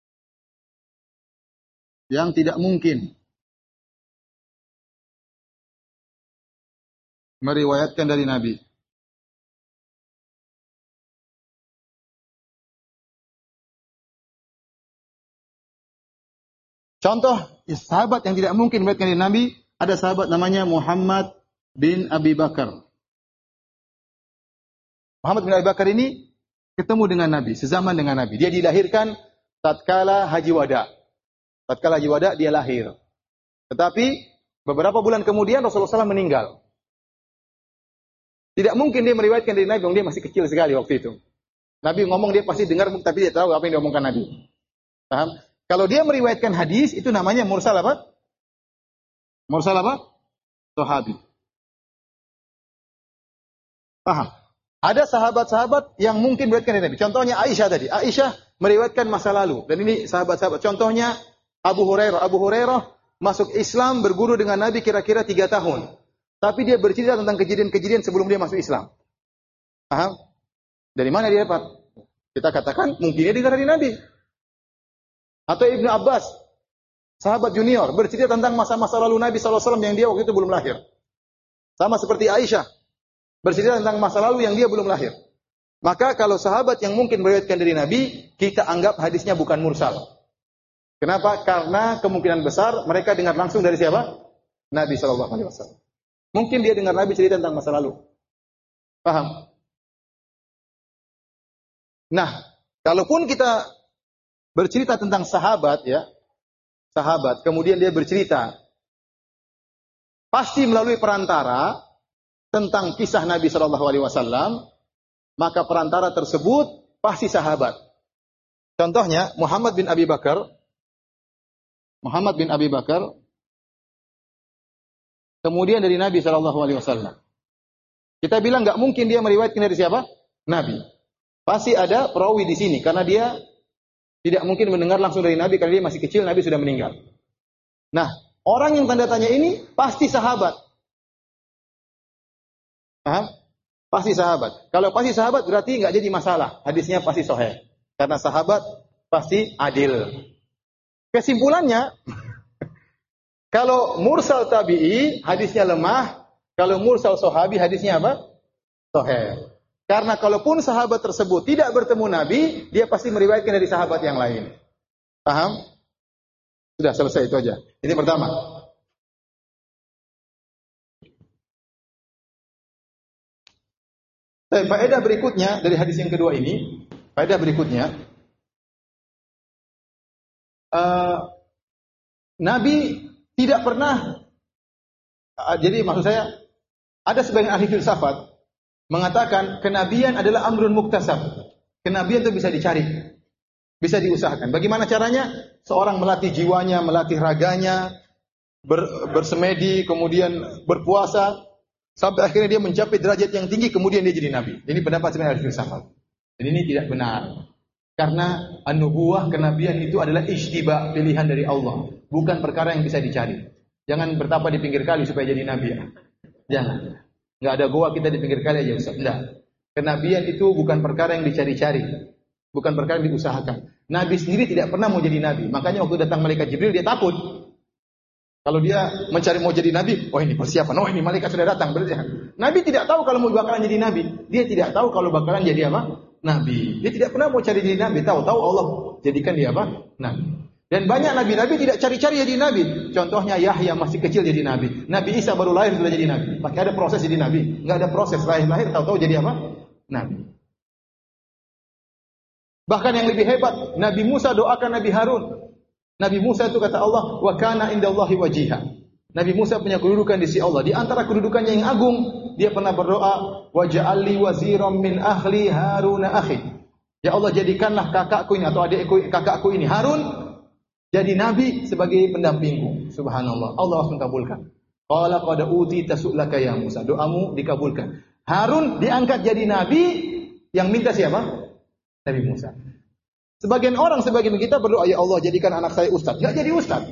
yang tidak mungkin meriwayatkan dari Nabi. Contoh sahabat yang tidak mungkin meriwayatkan dari Nabi, ada sahabat namanya Muhammad bin Abi Bakar. Muhammad bin Abi Bakar ini ketemu dengan Nabi, sezaman dengan Nabi. Dia dilahirkan tatkala Haji Wada. Tatkala Haji Wada dia lahir. Tetapi beberapa bulan kemudian Rasulullah shallallahu alaihi wasallam meninggal. Tidak mungkin dia meriwayatkan dari Nabi, dia masih kecil sekali waktu itu. Nabi ngomong dia pasti dengar, tapi dia tahu apa yang diomongkan Nabi. Paham? Kalau dia meriwayatkan hadis, itu namanya mursal apa? Mursal apa? Sahabi. Paham? Ada sahabat-sahabat yang mungkin meriwayatkan dari Nabi. Contohnya Aisyah tadi. Aisyah meriwayatkan masa lalu. Dan ini sahabat-sahabat. Contohnya Abu Hurairah. Abu Hurairah masuk Islam berguru dengan Nabi kira-kira tiga tahun. Tapi dia bercerita tentang kejadian-kejadian sebelum dia masuk Islam. Paham? Dari mana dia dapat? Kita katakan mungkin dia dengar dari Nabi. Atau Ibnu Abbas, sahabat junior, bercerita tentang masa-masa lalu Nabi shallallahu alaihi wasallam yang dia waktu itu belum lahir. Sama seperti Aisyah, bercerita tentang masa lalu yang dia belum lahir. Maka kalau sahabat yang mungkin meriwayatkan dari Nabi, kita anggap hadisnya bukan mursal. Kenapa? Karena kemungkinan besar mereka dengar langsung dari siapa? Nabi shallallahu alaihi wasallam. Mungkin dia dengar Nabi cerita tentang masa lalu. Paham? Nah, kalaupun kita bercerita tentang sahabat, ya, sahabat, kemudian dia bercerita, pasti melalui perantara tentang kisah Nabi Shallallahu Alaihi Wasallam, maka perantara tersebut pasti sahabat. Contohnya Muhammad bin Abi Bakar, Muhammad bin Abi Bakar, kemudian dari Nabi Shallallahu Alaihi Wasallam. Kita bilang nggak mungkin dia meriwayatkan dari siapa? Nabi. Pasti ada perawi di sini, karena dia tidak mungkin mendengar langsung dari Nabi karena dia masih kecil, Nabi sudah meninggal. Nah, orang yang tanda tanya ini pasti sahabat. Paham? Pasti sahabat. Kalau pasti sahabat berarti nggak jadi masalah. Hadisnya pasti sahih. Karena sahabat pasti adil. Kesimpulannya, kalau mursal tabi'i hadisnya lemah, kalau mursal sahabi hadisnya apa? Sahih. Karena kalaupun sahabat tersebut tidak bertemu Nabi, dia pasti meriwayatkan dari sahabat yang lain. Paham? Sudah selesai itu aja. Ini pertama. Baik, faedah berikutnya dari hadis yang kedua ini, faedah berikutnya, uh, Nabi tidak pernah, uh, jadi maksud saya, ada sebagian ahli filsafat mengatakan kenabian adalah amrun muktasab. Kenabian itu bisa dicari, bisa diusahakan. Bagaimana caranya? Seorang melatih jiwanya, melatih raganya, ber, bersemedi, kemudian berpuasa, sampai akhirnya dia mencapai derajat yang tinggi, kemudian dia jadi nabi. Ini pendapat sebenarnya dari filsafat. Dan ini tidak benar. Karena an-nubuwah, kenabian itu adalah ijtiba, pilihan dari Allah, bukan perkara yang bisa dicari. Jangan bertapa di pinggir kali supaya jadi nabi ya. Jangan. Enggak ada goa kita di pinggir kali aja Ustaz. Enggak. Kenabian itu bukan perkara yang dicari-cari, bukan perkara yang diusahakan. Nabi sendiri tidak pernah mau jadi nabi. Makanya waktu datang malaikat Jibril dia takut. Kalau dia mencari mau jadi nabi, oh ini persiapan, oh ini malaikat sudah datang. Berarti Nabi tidak tahu kalau mau bakalan jadi nabi. Dia tidak tahu kalau bakalan jadi apa? Nabi. Dia tidak pernah mau cari jadi nabi. Tahu-tahu Allah jadikan dia apa? Nabi. Dan banyak nabi-nabi tidak cari-cari jadi nabi. Contohnya Yahya masih kecil jadi nabi. Nabi Isa baru lahir sudah jadi nabi. Maka ada proses jadi nabi. Enggak ada proses lahir-lahir tahu-tahu jadi apa? Nabi. Bahkan yang lebih hebat, Nabi Musa doakan Nabi Harun. Nabi Musa itu kata Allah, wa kana indallahi wajiha. Nabi Musa punya kedudukan di sisi Allah. Di antara kedudukannya yang agung, dia pernah berdoa, waj'alli waziran min ahli Harun akhi. Ya Allah, jadikanlah kakakku ini atau adikku kakakku ini Harun jadi nabi sebagai pendampingku. Subhanallah. Allah langsung kabulkan. Qala qad utita su'laka ya Musa. Doamu dikabulkan. Harun diangkat jadi nabi, yang minta siapa? Nabi Musa. Sebagian orang, sebagian kita berdoa, ya Allah jadikan anak saya ustaz. Enggak jadi ustaz.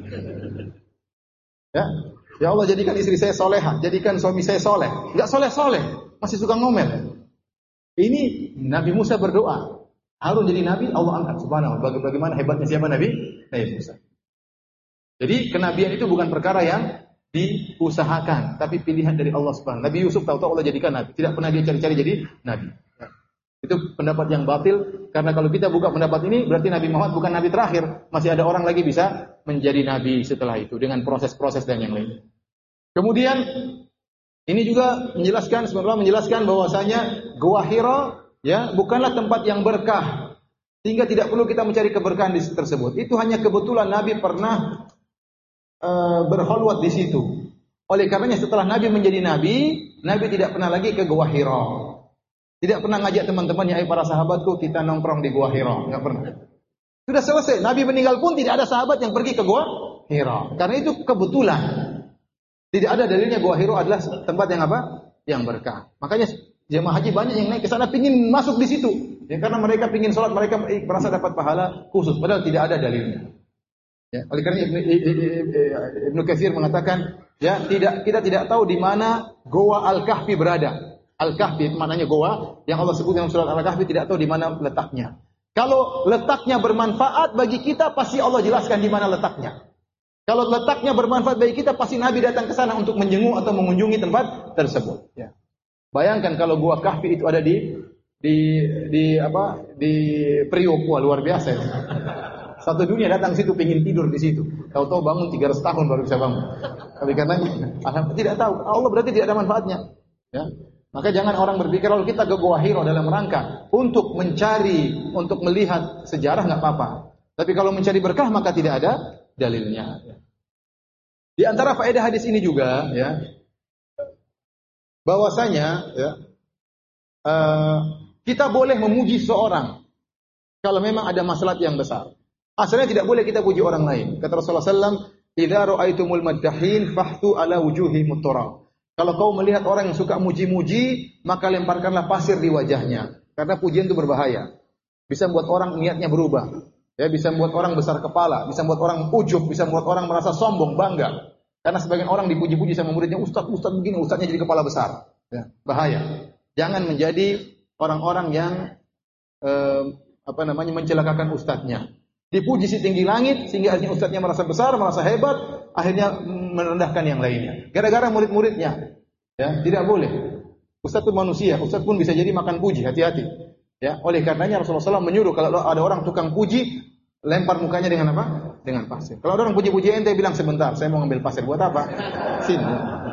Ya. Ya Allah jadikan istri saya soleha, jadikan suami saya soleh. Enggak soleh-soleh, masih suka ngomel. Ini Nabi Musa berdoa, Harun jadi nabi, Allah angkat. Subhanallah. Bagaimana hebatnya siapa Nabi? Nabi Musa. Jadi kenabian itu bukan perkara yang diusahakan, tapi pilihan dari Allah Subhanahu. Nabi Yusuf tahu-tahu Allah jadikan nabi, tidak pernah dia cari-cari jadi nabi. Ya. Itu pendapat yang batil, karena kalau kita buka pendapat ini berarti Nabi Muhammad bukan nabi terakhir, masih ada orang lagi bisa menjadi nabi setelah itu dengan proses-proses dan yang lain. Kemudian ini juga menjelaskan, sebenarnya menjelaskan bahwasanya Gua Hira ya bukanlah tempat yang berkah, sehingga tidak perlu kita mencari keberkahan di tersebut. Itu hanya kebetulan Nabi pernah berkhalwat di situ. Oleh karenanya setelah Nabi menjadi Nabi, Nabi tidak pernah lagi ke Gua Hira. Tidak pernah ngajak teman-temannya, "Ayo para sahabatku kita nongkrong di Gua Hira." Enggak pernah. Sudah selesai. Nabi meninggal pun tidak ada sahabat yang pergi ke Gua Hira. Karena itu kebetulan. Tidak ada dalilnya Gua Hira adalah tempat yang apa? Yang berkah. Makanya jemaah haji banyak yang naik ke sana pingin masuk di situ. Ya, karena mereka pingin sholat, mereka merasa dapat pahala khusus. Padahal tidak ada dalilnya. Ya, oleh karena Ibnu, Ibnu Katsir mengatakan, ya tidak kita tidak tahu di mana Goa Al-Kahfi berada. Al-Kahfi maknanya goa yang Allah sebut dalam surat Al-Kahfi, tidak tahu di mana letaknya. Kalau letaknya bermanfaat bagi kita, pasti Allah jelaskan di mana letaknya. Kalau letaknya bermanfaat bagi kita, pasti Nabi datang ke sana untuk menjenguk atau mengunjungi tempat tersebut. Ya. Bayangkan kalau Goa Kahfi itu ada di di di apa? Di Priok, wah luar biasa. Ya. Satu dunia datang situ pengin tidur di situ. Tahu-tahu bangun tiga ratus tahun baru bisa bangun. Tapi karena alhamdulillah tidak tahu. Allah berarti tidak ada manfaatnya. Ya. Maka jangan orang berpikir kalau kita ke Gua Hira dalam rangka untuk mencari, untuk melihat sejarah nggak apa-apa. Tapi kalau mencari berkah maka tidak ada dalilnya. Di antara faedah hadis ini juga, ya, bahwasanya, ya, uh, kita boleh memuji seorang kalau memang ada maslahat yang besar. Asalnya tidak boleh kita puji orang lain. Kata Rasulullah sallallahu alaihi wasallam, "Idza ra'aitumul maddahin fahtu ala wujuhihim turab." Kalau kau melihat orang yang suka muji-muji, maka lemparkanlah pasir di wajahnya. Karena pujian itu berbahaya. Bisa membuat orang niatnya berubah. Ya, bisa membuat orang besar kepala, bisa membuat orang ujub, bisa membuat orang merasa sombong, bangga. Karena sebagian orang dipuji-puji sama muridnya, "Ustaz, Ustaz begini, Ustaznya jadi kepala besar." Ya, bahaya. Jangan menjadi orang-orang yang eh, apa namanya mencelakakan ustadznya. Dipuji setinggi langit sehingga akhirnya ustadznya merasa besar, merasa hebat, akhirnya merendahkan yang lainnya. Gara-gara murid-muridnya. Ya, tidak boleh. Ustadz itu manusia, ustadz pun bisa jadi makan puji, hati-hati. Ya, oleh karenanya Rasulullah shallallahu alaihi wasallam menyuruh kalau ada orang tukang puji, lempar mukanya dengan apa? Dengan pasir. Kalau ada orang puji-puji ente bilang sebentar, saya mau ngambil pasir buat apa? Sini.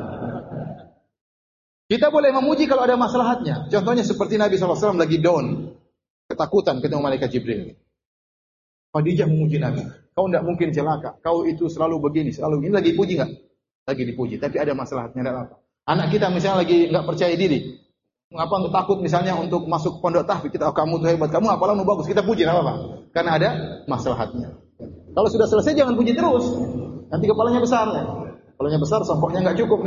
Kita boleh memuji kalau ada maslahatnya. Contohnya seperti Nabi shallallahu alaihi wasallam lagi down, ketakutan ketemu malaikat Jibril. Khadijah memuji Nabi. Kau tidak mungkin celaka. Kau itu selalu begini, selalu ini. Lagi puji nggak? Lagi dipuji. Tapi ada masalahnya, tidak apa. Anak kita misalnya lagi nggak percaya diri, ngapa takut misalnya untuk masuk pondok tahfiz, kita, oh, kamu tuh hebat, kamu apalah nu bagus, kita puji, nggak apa-apa. Karena ada maslahatnya. Kalau sudah selesai jangan puji terus. Nanti kepalanya besar. Ya. Kepalanya besar, songkoknya nggak cukup.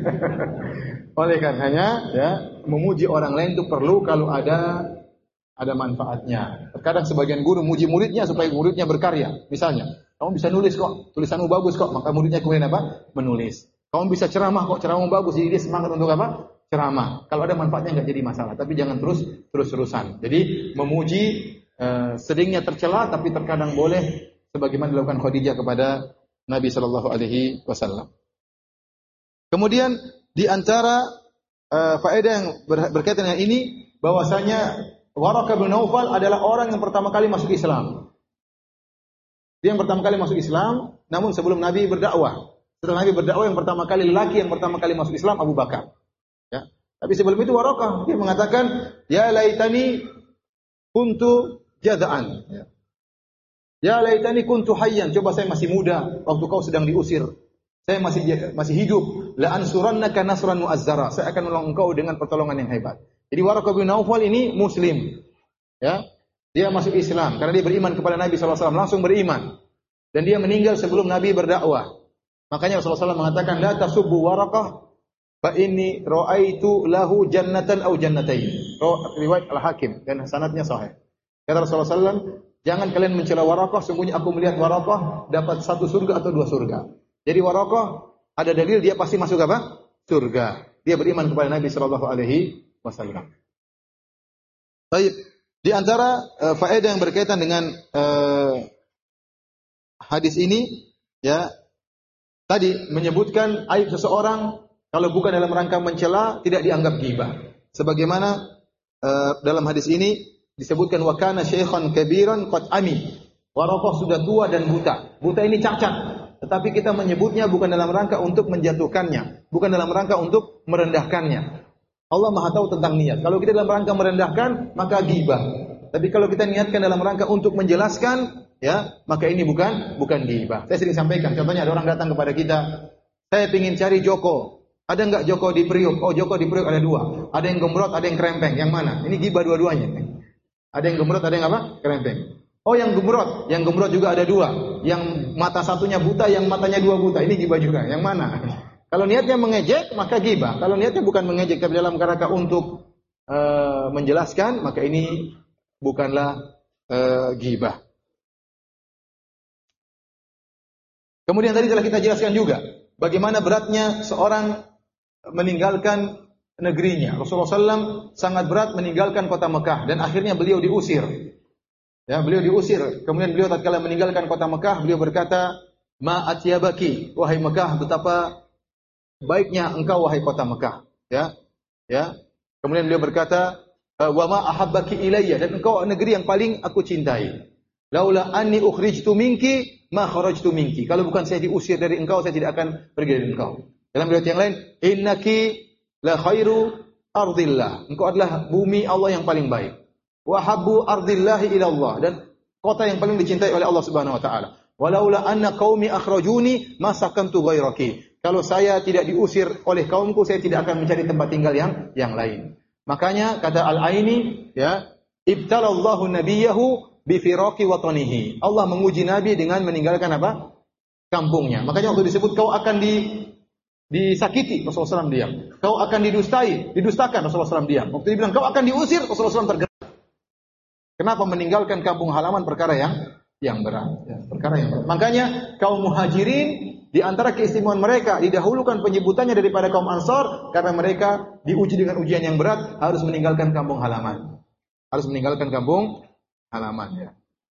Oleh karenanya, ya, memuji orang lain itu perlu kalau ada ada manfaatnya. Terkadang sebagian guru muji muridnya supaya muridnya berkarya. Misalnya, kamu bisa nulis kok, tulisanmu bagus kok, maka muridnya kemudian apa? Menulis. Kamu bisa ceramah kok, ceramahmu bagus, jadi dia semangat untuk apa? Ceramah. Kalau ada manfaatnya nggak jadi masalah, tapi jangan terus terus-terusan. Jadi memuji eh, seringnya tercela, tapi terkadang boleh, sebagaimana dilakukan Khadijah kepada Nabi Shallallahu Alaihi Wasallam. Kemudian di antara eh, faedah yang ber, berkaitan dengan ini, bahwasanya Waraqah bin Naufal adalah orang yang pertama kali masuk Islam. Dia yang pertama kali masuk Islam, namun sebelum Nabi berdakwah. Setelah Nabi berdakwah, yang pertama kali lelaki yang pertama kali masuk Islam Abu Bakar. Ya. Tapi sebelum itu Waraqah dia mengatakan, "Ya laitani kuntu jada'an." Ya. "Ya laitani kuntu hayyan." Coba saya masih muda waktu kau sedang diusir. Saya masih masih hidup. La ansurannaka nasran mu'azzara. Saya akan menolong engkau dengan pertolongan yang hebat. Jadi Waraqah bin Naufal ini muslim. Ya. Dia masuk Islam karena dia beriman kepada Nabi sallallahu alaihi wasallam, langsung beriman. Dan dia meninggal sebelum Nabi berdakwah. Makanya Rasulullah sallallahu alaihi wasallam mengatakan, "La tasubbu Waraqah fa inni ra'aitu lahu jannatan aw jannatain." Riwayat Al-Hakim dan sanadnya sahih. Kata Rasulullah sallallahu alaihi wasallam, "Jangan kalian mencela Waraqah, sungguhnya aku melihat Waraqah dapat satu surga atau dua surga." Jadi Waraqah ada dalil dia pasti masuk apa? Surga. Dia beriman kepada Nabi sallallahu alaihi wasallam. Baik, di antara uh, faedah yang berkaitan dengan uh, hadis ini, ya, tadi menyebutkan aib seseorang kalau bukan dalam rangka mencela tidak dianggap ghibah. Sebagaimana uh, dalam hadis ini disebutkan wa kana syaikhan kabiran qad ami. Warokoh sudah tua dan buta. Buta ini cacat. Tetapi kita menyebutnya bukan dalam rangka untuk menjatuhkannya. Bukan dalam rangka untuk merendahkannya. Allah Maha tahu tentang niat. Kalau kita dalam rangka merendahkan, maka ghibah. Tapi kalau kita niatkan dalam rangka untuk menjelaskan, ya, maka ini bukan bukan ghibah. Saya sering sampaikan. Contohnya ada orang datang kepada kita. Saya ingin cari Joko. Ada enggak Joko di Priuk? Oh, Joko di Priuk ada dua. Ada yang gembrot, ada yang kerempeng. Yang mana? Ini ghibah dua-duanya. Ada yang gembrot, ada yang apa? Kerempeng. Oh, yang gembrot, yang gembrot juga ada dua. Yang mata satunya buta, yang matanya dua buta. Ini ghibah juga. Yang mana? Kalau niatnya mengejek, maka ghibah. Kalau niatnya bukan mengejek, tapi dalam kerangka untuk uh, menjelaskan, maka ini bukanlah uh, ghibah. Kemudian tadi telah kita jelaskan juga bagaimana beratnya seorang meninggalkan negerinya. Rasulullah shallallahu alaihi wasallam sangat berat meninggalkan kota Mekah dan akhirnya beliau diusir. Ya, beliau diusir. Kemudian beliau tatkala meninggalkan kota Mekah, beliau berkata, "Ma atyabaki, wahai Mekah, betapa baiknya engkau wahai kota Mekah." Ya. Ya. Kemudian beliau berkata, "Wa ma ahabbaki ilayya, dan engkau negeri yang paling aku cintai. Laula anni ukhrijtu minki, ma kharajtu minki." Kalau bukan saya diusir dari engkau, saya tidak akan pergi dari engkau. Dalam riwayat yang lain, "Innaki la khairu ardillah." Engkau adalah bumi Allah yang paling baik. Wa habbu ardillahi ila Allah, dan kota yang paling dicintai oleh Allah Subhanahu wa taala. Walaula anna qaumi akhrajuni ma sakantu ghairaki. Kalau saya tidak diusir oleh kaumku, saya tidak akan mencari tempat tinggal yang yang lain. Makanya kata Al-Aini, ya, ibtalallahu nabiyahu bi firaqi watanihi. Allah menguji nabi dengan meninggalkan apa? Kampungnya. Makanya waktu disebut kau akan di disakiti, Rasulullah shallallahu alaihi wasallam diam. Kau akan didustai, didustakan, Rasulullah shallallahu alaihi wasallam diam. Waktu dia bilang kau akan diusir, Rasulullah shallallahu alaihi wasallam tergerak. Kenapa meninggalkan kampung halaman perkara yang yang berat, ya, perkara yang berat. Makanya kaum Muhajirin di antara keistimewaan mereka didahulukan penyebutannya daripada kaum Ansar karena mereka diuji dengan ujian yang berat, harus meninggalkan kampung halaman. Harus meninggalkan kampung halaman, ya.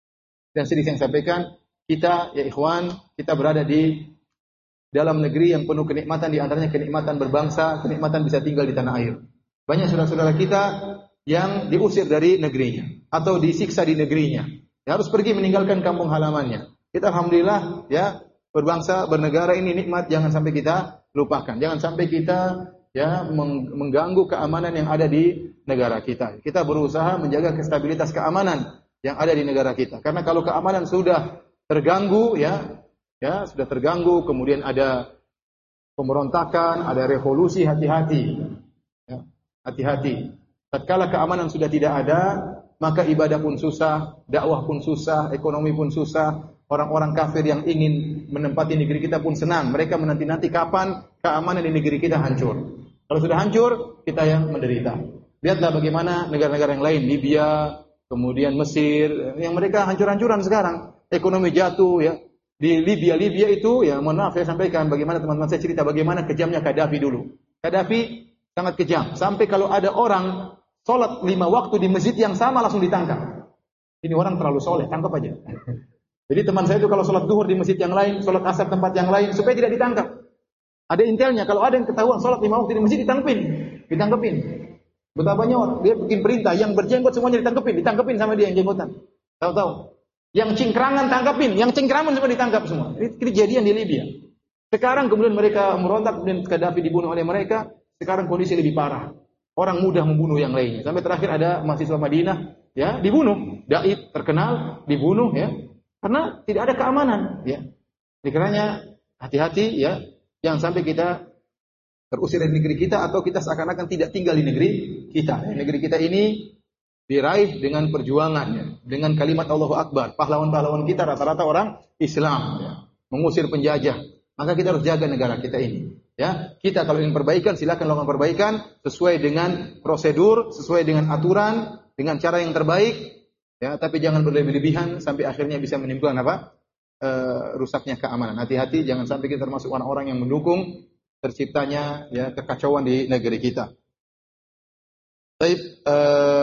Dan sedih yang sampaikan, kita ya ikhwan, kita berada di dalam negeri yang penuh kenikmatan, di antaranya kenikmatan berbangsa, kenikmatan bisa tinggal di tanah air. Banyak saudara-saudara kita yang diusir dari negerinya atau disiksa di negerinya, ya, harus pergi meninggalkan kampung halamannya. Kita alhamdulillah, ya, berbangsa, bernegara ini nikmat, jangan sampai kita lupakan. Jangan sampai kita, ya, mengganggu keamanan yang ada di negara kita. Kita berusaha menjaga stabilitas keamanan yang ada di negara kita. Karena kalau keamanan sudah terganggu, ya, ya, sudah terganggu, kemudian ada pemberontakan, ada revolusi, hati-hati. Ya, hati-hati. Tatkala keamanan sudah tidak ada, maka ibadah pun susah, dakwah pun susah, ekonomi pun susah. Orang-orang kafir yang ingin menempati negeri kita pun senang. Mereka menanti-nanti kapan keamanan di negeri kita hancur. Kalau sudah hancur, kita yang menderita. Lihatlah bagaimana negara-negara yang lain, Libya, kemudian Mesir, yang mereka hancur-hancuran sekarang. Ekonomi jatuh, ya. Di Libya, Libya itu, ya, mohon maaf saya sampaikan bagaimana teman-teman saya cerita bagaimana kejamnya Gaddafi dulu. Gaddafi sangat kejam. Sampai kalau ada orang sholat lima waktu di masjid yang sama langsung ditangkap. Ini orang terlalu soleh, tangkap aja. Jadi teman saya itu kalau sholat duhur di masjid yang lain, sholat asar tempat yang lain, supaya tidak ditangkap. Ada intelnya, kalau ada yang ketahuan sholat lima waktu di masjid, ditangkapin. Ditangkapin. Betapa banyak orang, dia bikin perintah, yang berjenggot semuanya ditangkapin. Ditangkapin sama dia yang jenggotan. Tahu-tahu. Yang cingkrangan tangkapin, yang cingkraman semua ditangkap semua. Ini kejadian di Libya. Sekarang kemudian mereka merontak, kemudian Gaddafi dibunuh oleh mereka, sekarang kondisi lebih parah. Orang mudah membunuh yang lainnya. Sampai terakhir ada mahasiswa Madinah, ya, dibunuh. Dai terkenal dibunuh, ya, karena tidak ada keamanan, ya. Dikarenanya hati-hati, ya, jangan sampai kita terusir dari negeri kita atau kita seakan-akan tidak tinggal di negeri kita. Negeri kita ini diraih dengan perjuangan, ya, dengan kalimat Allahu Akbar. Pahlawan-pahlawan kita rata-rata orang Islam, ya, mengusir penjajah. Maka kita harus jaga negara kita ini. Ya, kita kalau ingin perbaikan silakan lakukan perbaikan sesuai dengan prosedur, sesuai dengan aturan, dengan cara yang terbaik, ya, tapi jangan berlebih-lebihan sampai akhirnya bisa menimbulkan apa? E, rusaknya keamanan. Hati-hati jangan sampai kita termasuk orang-orang yang mendukung terciptanya, ya, kekacauan di negeri kita. Baik, e,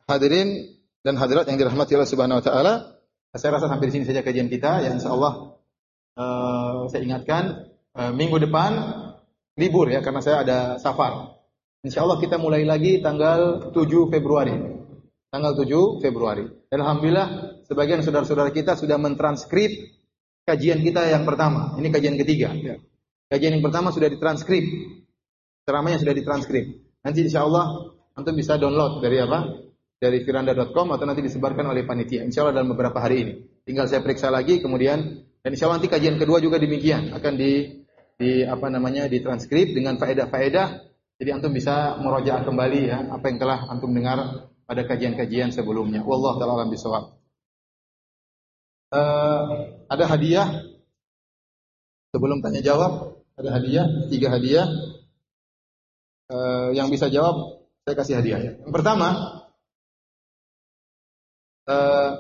Hadirin dan hadirat yang dirahmati Allah Subhanahu wa taala, saya rasa sampai di sini saja kajian kita. Ya insyaallah uh, saya ingatkan uh, minggu depan libur ya karena saya ada safar. Insyaallah kita mulai lagi tanggal tujuh Februari. Tanggal tujuh Februari. Dan alhamdulillah sebagian saudara-saudara kita sudah mentranskrip kajian kita yang pertama. Ini kajian ketiga ya. Kajian yang pertama sudah ditranskrip. Ceramahnya sudah ditranskrip. Nanti insyaallah antum bisa download dari apa? Dari firanda dot com atau nanti disebarkan oleh panitia. Insyaallah dalam beberapa hari ini. Tinggal saya periksa lagi kemudian dan insyaallah nanti kajian kedua juga demikian akan di di apa namanya ditranskrip dengan faedah-faedah. Jadi antum bisa merojaah kembali ya apa yang telah antum dengar pada kajian-kajian sebelumnya. Wallahu taala alam bisawab. Uh, ada hadiah sebelum tanya jawab, ada hadiah, tiga hadiah. Uh, yang bisa jawab saya kasih hadiah ya. Yang pertama Uh,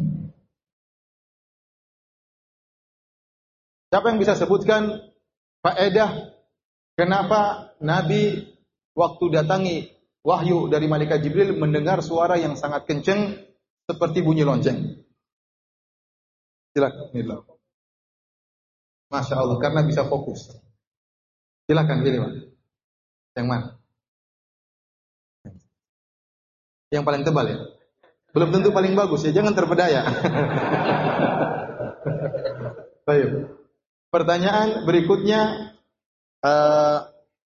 siapa yang bisa sebutkan faedah kenapa Nabi waktu datangi wahyu dari malaikat Jibril mendengar suara yang sangat kencang seperti bunyi lonceng? Silakan. Masya Allah, karena bisa fokus. Silakan pilih, Pak. Yang mana? Yang paling tebal ya? Belum tentu paling bagus ya, jangan terpedaya. Baik. Pertanyaan berikutnya, uh,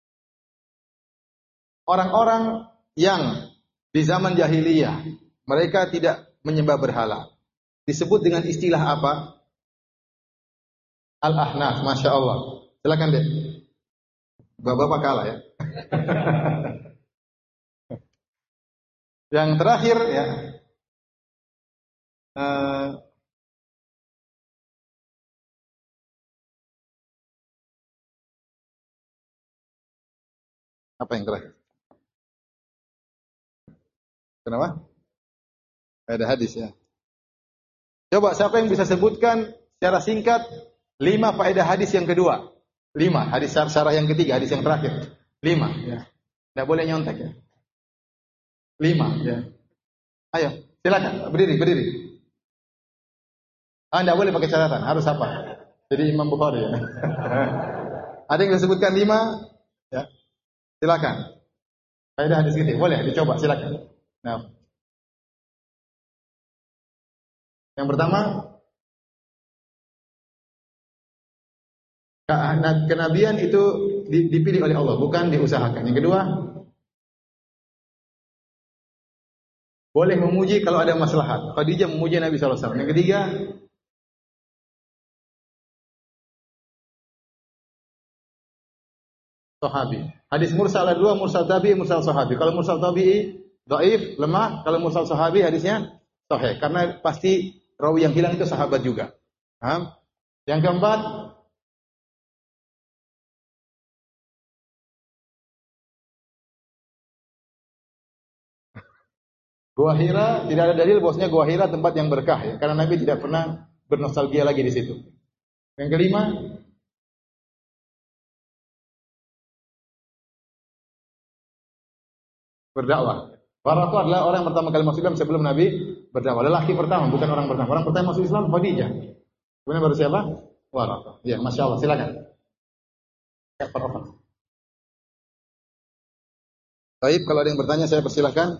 orang-orang yang di zaman jahiliyah mereka tidak menyembah berhala, disebut dengan istilah apa? Al-Ahnaf, Masya Allah. Silakan deh. Bapak-bapak kalah ya. Yang terakhir ya. Uh, apa yang terakhir? Kenapa? Ada hadis ya. Coba siapa yang bisa sebutkan secara singkat lima faedah hadis yang kedua? Lima. Hadis syarah yang ketiga, hadis yang terakhir. Lima. Ya. Tidak boleh nyontek ya. Lima. Ya. Ayo, silakan berdiri, berdiri. Ah, tidak boleh pakai catatan, harus apa? Jadi Imam Bukhari ya. Ada yang bisa sebutkan lima? Ya. Silakan. Faedah hadis gitu, boleh dicoba, silakan. Nah. Yang pertama, kenabian itu dipilih oleh Allah, bukan diusahakan. Yang kedua, boleh memuji kalau ada maslahat. Khadijah memuji Nabi sallallahu alaihi wasallam. Yang ketiga, sahabi. Hadis mursal ada dua, mursal tabi'i, mursal sahabi. Kalau mursal tabi'i dhaif, lemah. Kalau mursal sahabi hadisnya sahih karena pasti rawi yang hilang itu sahabat juga. Paham? Yang keempat, Gua Hira, tidak ada dalil bahwasanya Gua Hira tempat yang berkah ya, karena Nabi tidak pernah bernostalgia lagi di situ. Yang kelima, berdakwah. Waraqah adalah orang yang pertama kali masuk Islam sebelum Nabi berdakwah. Lelaki pertama, bukan orang pertama. Orang pertama masuk Islam Khadijah. Kemudian baru siapa? Waraqah. Ya, Masya Allah, silakan. Ya, Pak. Baik, kalau ada yang bertanya saya persilahkan.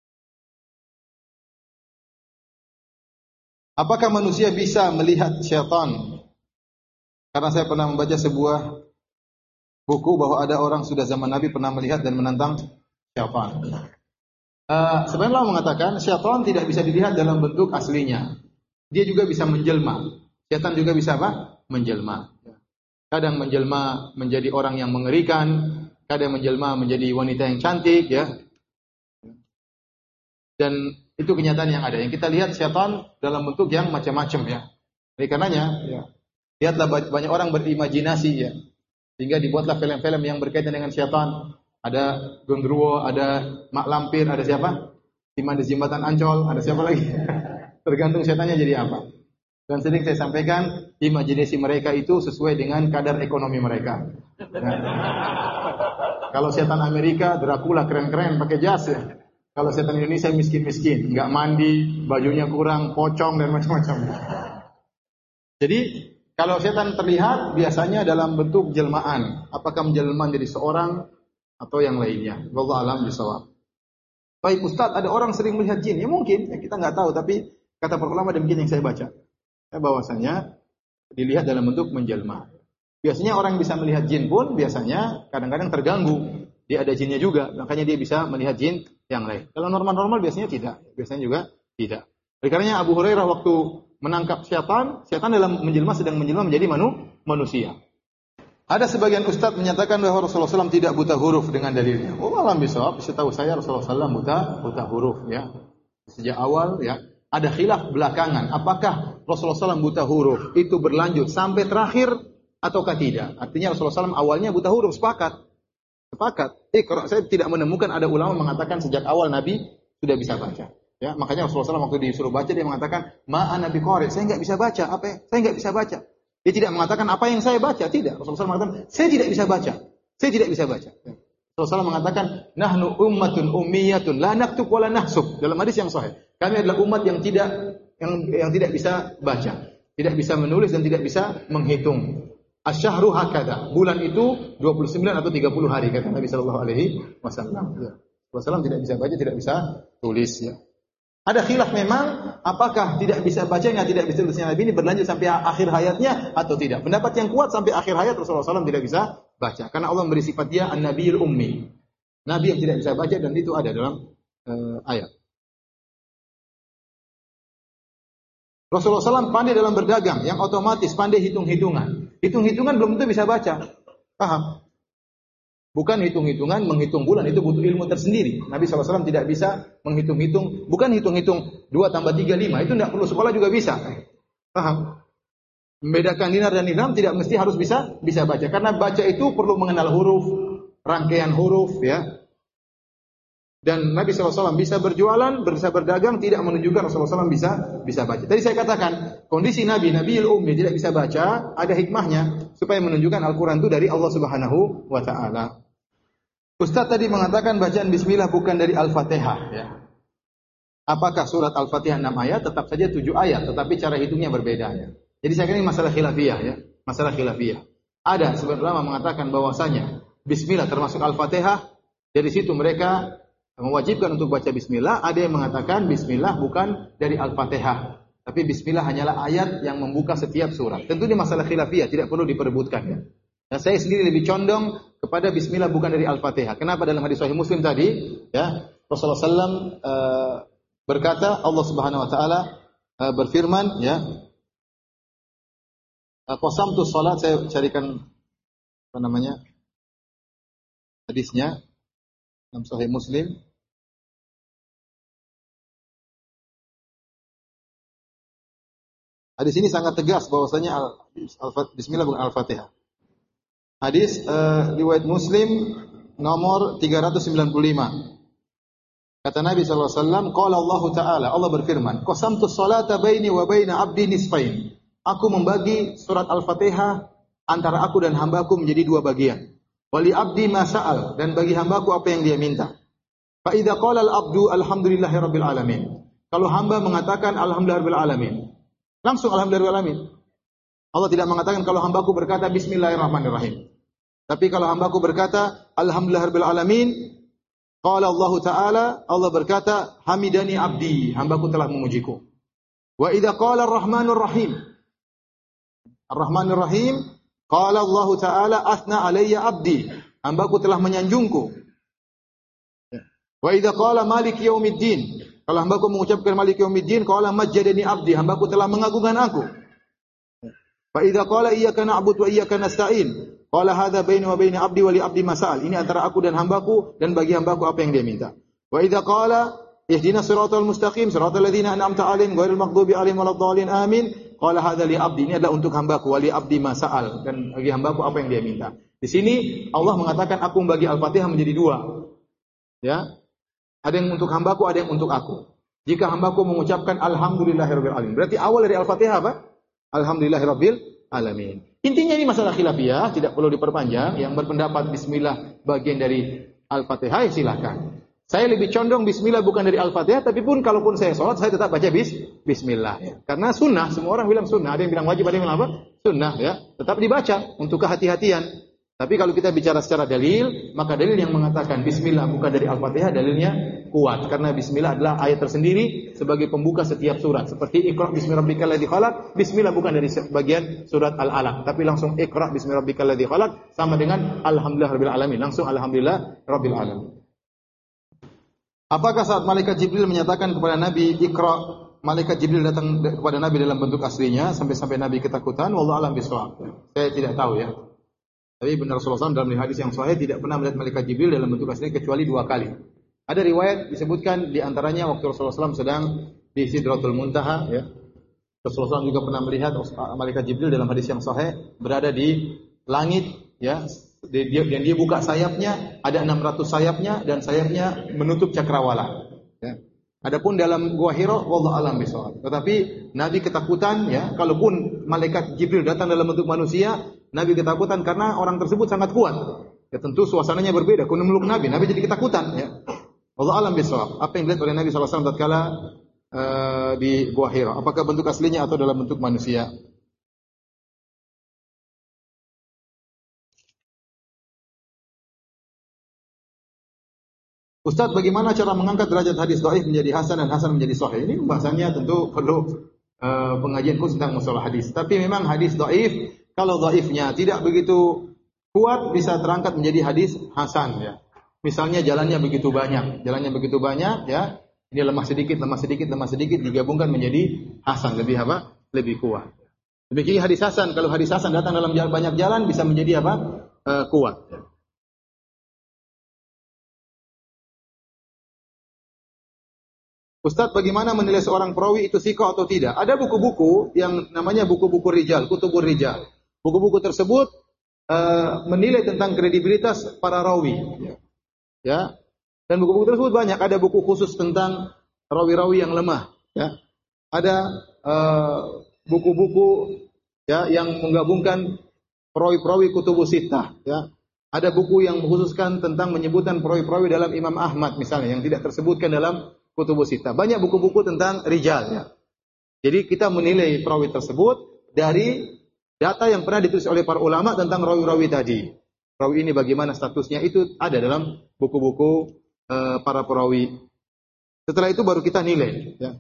Apakah manusia bisa melihat syaitan? Karena saya pernah membaca sebuah buku bahwa ada orang sudah zaman Nabi pernah melihat dan menantang syaitan. Uh, sebenarnya Allah mengatakan syaitan tidak bisa dilihat dalam bentuk aslinya. Dia juga bisa menjelma. Syaitan juga bisa apa? Menjelma. Kadang menjelma menjadi orang yang mengerikan, kadang menjelma menjadi wanita yang cantik, ya. Dan itu kenyataan yang ada. Yang kita lihat syaitan dalam bentuk yang macam-macam ya. Oleh karenanya, ya, lihatlah banyak orang berimajinasi ya. Sehingga dibuatlah film-film yang berkaitan dengan syaitan. Ada Gondruwo, ada Mak Lampir, ada siapa? Timan di Jembatan Ancol, ada siapa lagi? Tergantung syaitannya jadi apa. Dan sering saya sampaikan, imajinasi mereka itu sesuai dengan kadar ekonomi mereka. Nah, kalau setan Amerika, Dracula keren-keren pakai jas ya. Kalau setan Indonesia miskin-miskin, nggak mandi, bajunya kurang, pocong dan macam-macam. Jadi kalau setan terlihat biasanya dalam bentuk jelmaan. Apakah menjelma menjadi seorang atau yang lainnya? Wallahu a'lam bishawab. Baik Ustaz, ada orang sering melihat jin. Ya mungkin, ya kita nggak tahu. Tapi kata para ulama demikian yang saya baca. Ya, bahwasanya dilihat dalam bentuk menjelma. Biasanya orang yang bisa melihat jin pun biasanya kadang-kadang terganggu. Dia ada jinnya juga, makanya dia bisa melihat jin yang lain. Kalau normal-normal biasanya tidak. Biasanya juga tidak. Oleh karenanya Abu Hurairah waktu menangkap setan, setan dalam menjelma sedang menjelma menjadi manu, manusia. Ada sebagian ustaz menyatakan bahwa Rasulullah shallallahu alaihi wasallam tidak buta huruf dengan dalilnya. Oh, alam bisawab, setahu saya Rasulullah shallallahu alaihi wasallam buta buta huruf ya. Sejak awal ya. Ada khilaf belakangan. Apakah Rasulullah shallallahu alaihi wasallam buta huruf itu berlanjut sampai terakhir ataukah tidak? Artinya Rasulullah shallallahu alaihi wasallam awalnya buta huruf, sepakat. Sepakat. Eh, kalau saya tidak menemukan ada ulama mengatakan sejak awal Nabi sudah bisa baca. Ya, makanya Rasulullah shallallahu alaihi wasallam waktu disuruh baca dia mengatakan, "Ma'ana biqari." Saya enggak bisa baca. Apa? Ya? Saya enggak bisa baca. Dia tidak mengatakan apa yang saya baca, tidak. Rasulullah shallallahu alaihi wasallam mengatakan, "Saya tidak bisa baca." Saya tidak bisa baca. Ya. Rasulullah shallallahu alaihi wasallam mengatakan, "Nahnu ummatun ummiyatun, la naktub wa la nahsub." Dalam hadis yang sahih. Kami adalah umat yang tidak yang yang tidak bisa baca, tidak bisa menulis dan tidak bisa menghitung. Asyhru hakada. Bulan itu dua puluh sembilan atau tiga puluh hari kata Nabi sallallahu alaihi wasallam. Ya. Rasulullah tidak bisa baca, tidak bisa tulis ya. Ada khilaf memang apakah tidak bisa bacanya, tidak bisa tulisnya Nabi ini berlanjut sampai akhir hayatnya atau tidak. Pendapat yang kuat sampai akhir hayat Rasulullah shallallahu alaihi wasallam tidak bisa baca karena Allah memberi sifat dia an-nabiyul ummi. Nabi yang tidak bisa baca dan itu ada dalam uh, ayat. Rasulullah shallallahu alaihi wasallam pandai dalam berdagang, yang otomatis pandai hitung-hitungan. Hitung-hitungan belum tentu bisa baca. Paham? Bukan hitung-hitungan, menghitung bulan, itu butuh ilmu tersendiri. Nabi shallallahu alaihi wasallam tidak bisa menghitung-hitung, bukan hitung-hitung dua tambah tiga, lima. Itu tidak perlu sekolah juga bisa. Paham? Membedakan dinar dan dirham tidak mesti harus bisa bisa baca. Karena baca itu perlu mengenal huruf, rangkaian huruf, ya. Dan Nabi shallallahu alaihi wasallam bisa berjualan, bisa berdagang, tidak menunjukkan Rasulullah shallallahu alaihi wasallam bisa bisa baca. Tadi saya katakan, kondisi Nabi, Nabiul Ummi tidak bisa baca, ada hikmahnya, supaya menunjukkan Al-Quran itu dari Allah Subhanahu wa Ta'ala. Ustaz tadi mengatakan bacaan Bismillah bukan dari Al-Fatihah. Ya. Apakah surat Al-Fatihah enam ayat? Tetap saja tujuh ayat, tetapi cara hitungnya berbeda. Ya. Jadi saya kira ini masalah khilafiyah. Ya. Masalah khilafiyah. Ada sebagian ulama mengatakan bahwasanya Bismillah termasuk Al-Fatihah, dari situ mereka mewajibkan untuk baca Bismillah. Ada yang mengatakan Bismillah bukan dari Al-Fatihah, tapi Bismillah hanyalah ayat yang membuka setiap surat. Tentu ini masalah khilafiyah, tidak perlu diperebutkan. Ya. Dan saya sendiri lebih condong kepada Bismillah bukan dari Al-Fatihah. Kenapa? Dalam hadis Sahih Muslim tadi, ya Rasulullah shallallahu alaihi wasallam uh, berkata, Allah Subhanahu Wa Taala uh, berfirman, ya, qasamtu salat, saya carikan apa namanya hadisnya dalam Sahih Muslim. Hadis ini sangat tegas bahwasanya al, al, Bismillah bukan Al-Fatihah. Hadis uh, riwayat Muslim nomor tiga ratus sembilan puluh lima. Kata Nabi sallallahu alaihi wasallam, qala Allah Ta'ala, Allah berfirman, qasamtu sholata baini wa baina 'abdi nisfain. Aku membagi surat Al-Fatihah antara aku dan hambaku menjadi dua bagian. Wali 'abdi ma sa'al, dan bagi hambaku apa yang dia minta. Fa idza qala al-'abdu alhamdulillahirabbil alamin. Kalau hamba mengatakan alhamdulillahirabbil alamin, langsung alhamdulillahirabbil alamin. Allah tidak mengatakan kalau hambaku berkata bismillahirrahmanirrahim. Tapi kalau hambaku berkata alhamdulillahirabbil alamin, qala Allah Ta'ala, Allah berkata hamidani abdi, hambaku telah memujiku. Wa idza qala ar-rahmanur rahim, ar-rahmanur rahim, qala Allah Ta'ala athna alayya abdi, hambaku telah menyanjungku. Wa idza qala malik yaumiddin, kalau hambaku mengucapkan malik yaumiddin, qala majjadani abdi, hambaku telah mengagungkan aku. Fa idza qala iyyaka na'budu wa iyyaka nasta'in, qala hadza baini wa baini abdi wa li abdi masal. Ini antara aku dan hambaku, dan bagi hambaku apa yang dia minta. Wa idza qala ihdinas siratal mustaqim siratal ladzina an'amta 'alaihim ghairil maghdubi alaihim waladdallin amin, qala hadza li abdi. Ini adalah untuk hambaku, wa li abdi masal, dan bagi hambaku apa yang dia minta. Di sini Allah mengatakan aku membagi Al-Fatihah menjadi dua. Ya. Ada yang untuk hambaku, ada yang untuk aku. Jika hambaku mengucapkan alhamdulillahirabbil alamin, berarti awal dari Al-Fatihah apa? Alhamdulillahirabbil alamin. Intinya ini masalah khilafiyah, tidak perlu diperpanjang. Yang berpendapat bismillah bagian dari Al-Fatihah, silakan. Saya lebih condong bismillah bukan dari Al-Fatihah, tapi pun kalaupun saya sholat, saya tetap baca bis, bismillah. Ya. Karena sunnah, semua orang bilang sunnah. Ada yang bilang wajib, ada yang bilang apa? Sunnah, ya. Tetap dibaca untuk kehati-hatian. Tapi kalau kita bicara secara dalil, maka dalil yang mengatakan bismillah bukan dari Al-Fatihah, dalilnya kuat. Karena bismillah adalah ayat tersendiri sebagai pembuka setiap surat. Seperti Iqra' bismi rabbikal ladzi khalaq, bismillah bukan dari bagian surat Al-Alaq, tapi langsung Iqra' bismi rabbikal ladzi khalaq sama dengan alhamdulillah rabbil alamin, langsung alhamdulillah rabbil alamin. Apakah saat malaikat Jibril menyatakan kepada Nabi Iqra', malaikat Jibril datang kepada Nabi dalam bentuk aslinya sampai-sampai Nabi ketakutan? Wallahu a'lam bishawab. Saya tidak tahu ya. Tapi benar Rasulullah shallallahu alaihi wasallam dalam hadis yang sahih tidak pernah melihat malaikat Jibril dalam bentuk aslinya kecuali dua kali. Ada riwayat disebutkan di antaranya waktu Rasulullah shallallahu alaihi wasallam sedang di Sidratul Muntaha, ya. Rasulullah shallallahu alaihi wasallam juga pernah melihat malaikat Jibril dalam hadis yang sahih berada di langit, ya. Dia, dan dia buka sayapnya, ada enam ratus sayapnya dan sayapnya menutup cakrawala. Ya. Adapun dalam Gua Hira, wallahu a'lam bishawab. Tetapi Nabi ketakutan, ya, kalaupun malaikat Jibril datang dalam bentuk manusia, Nabi ketakutan karena orang tersebut sangat kuat. Ya tentu suasananya berbeda. Kalau meluk Nabi, Nabi jadi ketakutan. Ya. Wallahu a'lam bishawab. Apa yang dilihat oleh Nabi sallallahu alaihi wasallam tatkala uh, di Gua Hira? Apakah bentuk aslinya atau dalam bentuk manusia? Ustaz, bagaimana cara mengangkat derajat hadis dhaif menjadi hasan dan hasan menjadi sahih? Ini pembahasannya tentu perlu uh, pengajian khusus tentang masalah hadis. Tapi memang hadis dhaif, kalau dhaifnya tidak begitu kuat, bisa terangkat menjadi hadis hasan, ya. Misalnya jalannya begitu banyak, jalannya begitu banyak, ya. Ini lemah sedikit, lemah sedikit, lemah sedikit digabungkan menjadi hasan, lebih apa? Lebih kuat. Demikian hadis hasan, kalau hadis hasan datang dalam banyak jalan bisa menjadi apa? Uh, kuat. Ya. Ustaz, bagaimana menilai seorang perawi itu sika atau tidak? Ada buku-buku yang namanya buku-buku rijal, kutubur rijal. Buku-buku tersebut uh, menilai tentang kredibilitas para rawi. Ya. Dan buku-buku tersebut banyak. Ada buku khusus tentang rawi-rawi yang lemah. Ya. Ada uh, buku-buku ya yang menggabungkan perawi-perawi kutubus sittah. Ya. Ada buku yang mengkhususkan tentang menyebutkan perawi-perawi dalam Imam Ahmad misalnya yang tidak tersebutkan dalam kutubus sittah. Banyak buku-buku tentang rijal, ya. Jadi kita menilai perawi tersebut dari data yang pernah ditulis oleh para ulama tentang rawi-rawi tadi. Perawi ini bagaimana statusnya itu ada dalam buku-buku uh, para perawi. Setelah itu baru kita nilai, ya.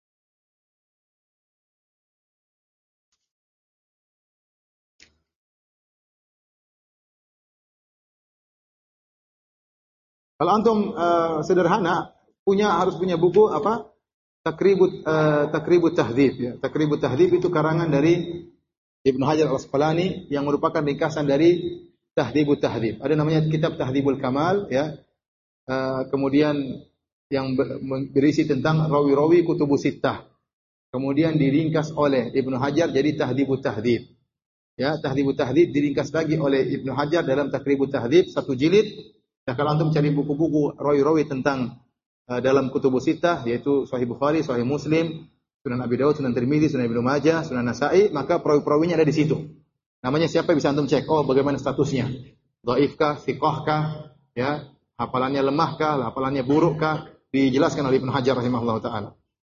Kalau antum uh, sederhana punya harus punya buku apa? Takribut uh, Takribut Tahdzib, ya. Takribut Tahdzib itu karangan dari Ibnu Hajar Al-Asqalani yang merupakan ringkasan dari Tahdzibut Tahdzib. Ada namanya kitab Tahdzibul Kamal, ya. Uh, kemudian yang berisi tentang rawi-rawi kutubus sittah. Kemudian diringkas oleh Ibnu Hajar jadi Tahdzibut Tahdzib. Ya, Tahdzibut Tahdzib diringkas lagi oleh Ibnu Hajar dalam Takribut Tahdzib satu jilid. Nah, kalau antum cari buku-buku rawi-rawi tentang dalam kutubus sittah yaitu Sahih Bukhari, Sahih Muslim, Sunan Abi Dawud, Sunan Tirmidzi, Sunan Ibnu Majah, Sunan Nasa'i, maka perawi-perawinya ada di situ. Namanya siapa bisa antum cek. Oh, bagaimana statusnya? Dhaifkah, thiqahkah, ya, hafalannya lemahkah, hafalannya burukkah? Dijelaskan oleh Ibnu Hajar rahimahullahu taala.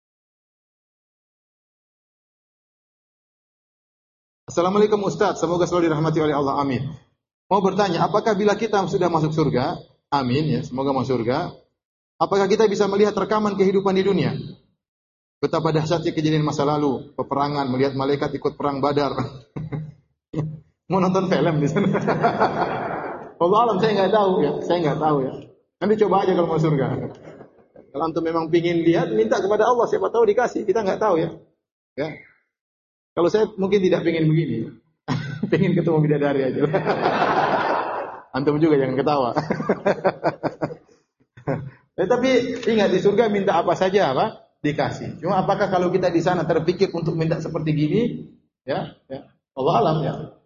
Assalamualaikum Ustaz, semoga selalu dirahmati oleh Allah. Amin. Mau bertanya, apakah bila kita sudah masuk surga? Amin, ya, semoga masuk surga. Apakah kita bisa melihat rekaman kehidupan di dunia? Betapa dahsyatnya kejadian masa lalu, peperangan, melihat malaikat ikut perang Badar. Mau nonton film di sana? Allah alam, saya nggak tahu ya, saya nggak tahu ya. Nanti coba aja kalau mau surga. Kalau antum memang pingin lihat, minta kepada Allah, siapa tahu dikasih. Kita nggak tahu ya. Ya. Kalau saya mungkin tidak pingin begini, pingin ketemu bidadari aja. Antum juga jangan ketawa. Eh, tapi ingat di surga minta apa saja apa dikasih. Cuma apakah kalau kita di sana terpikir untuk minta seperti gini, ya, ya. Allah alam ya.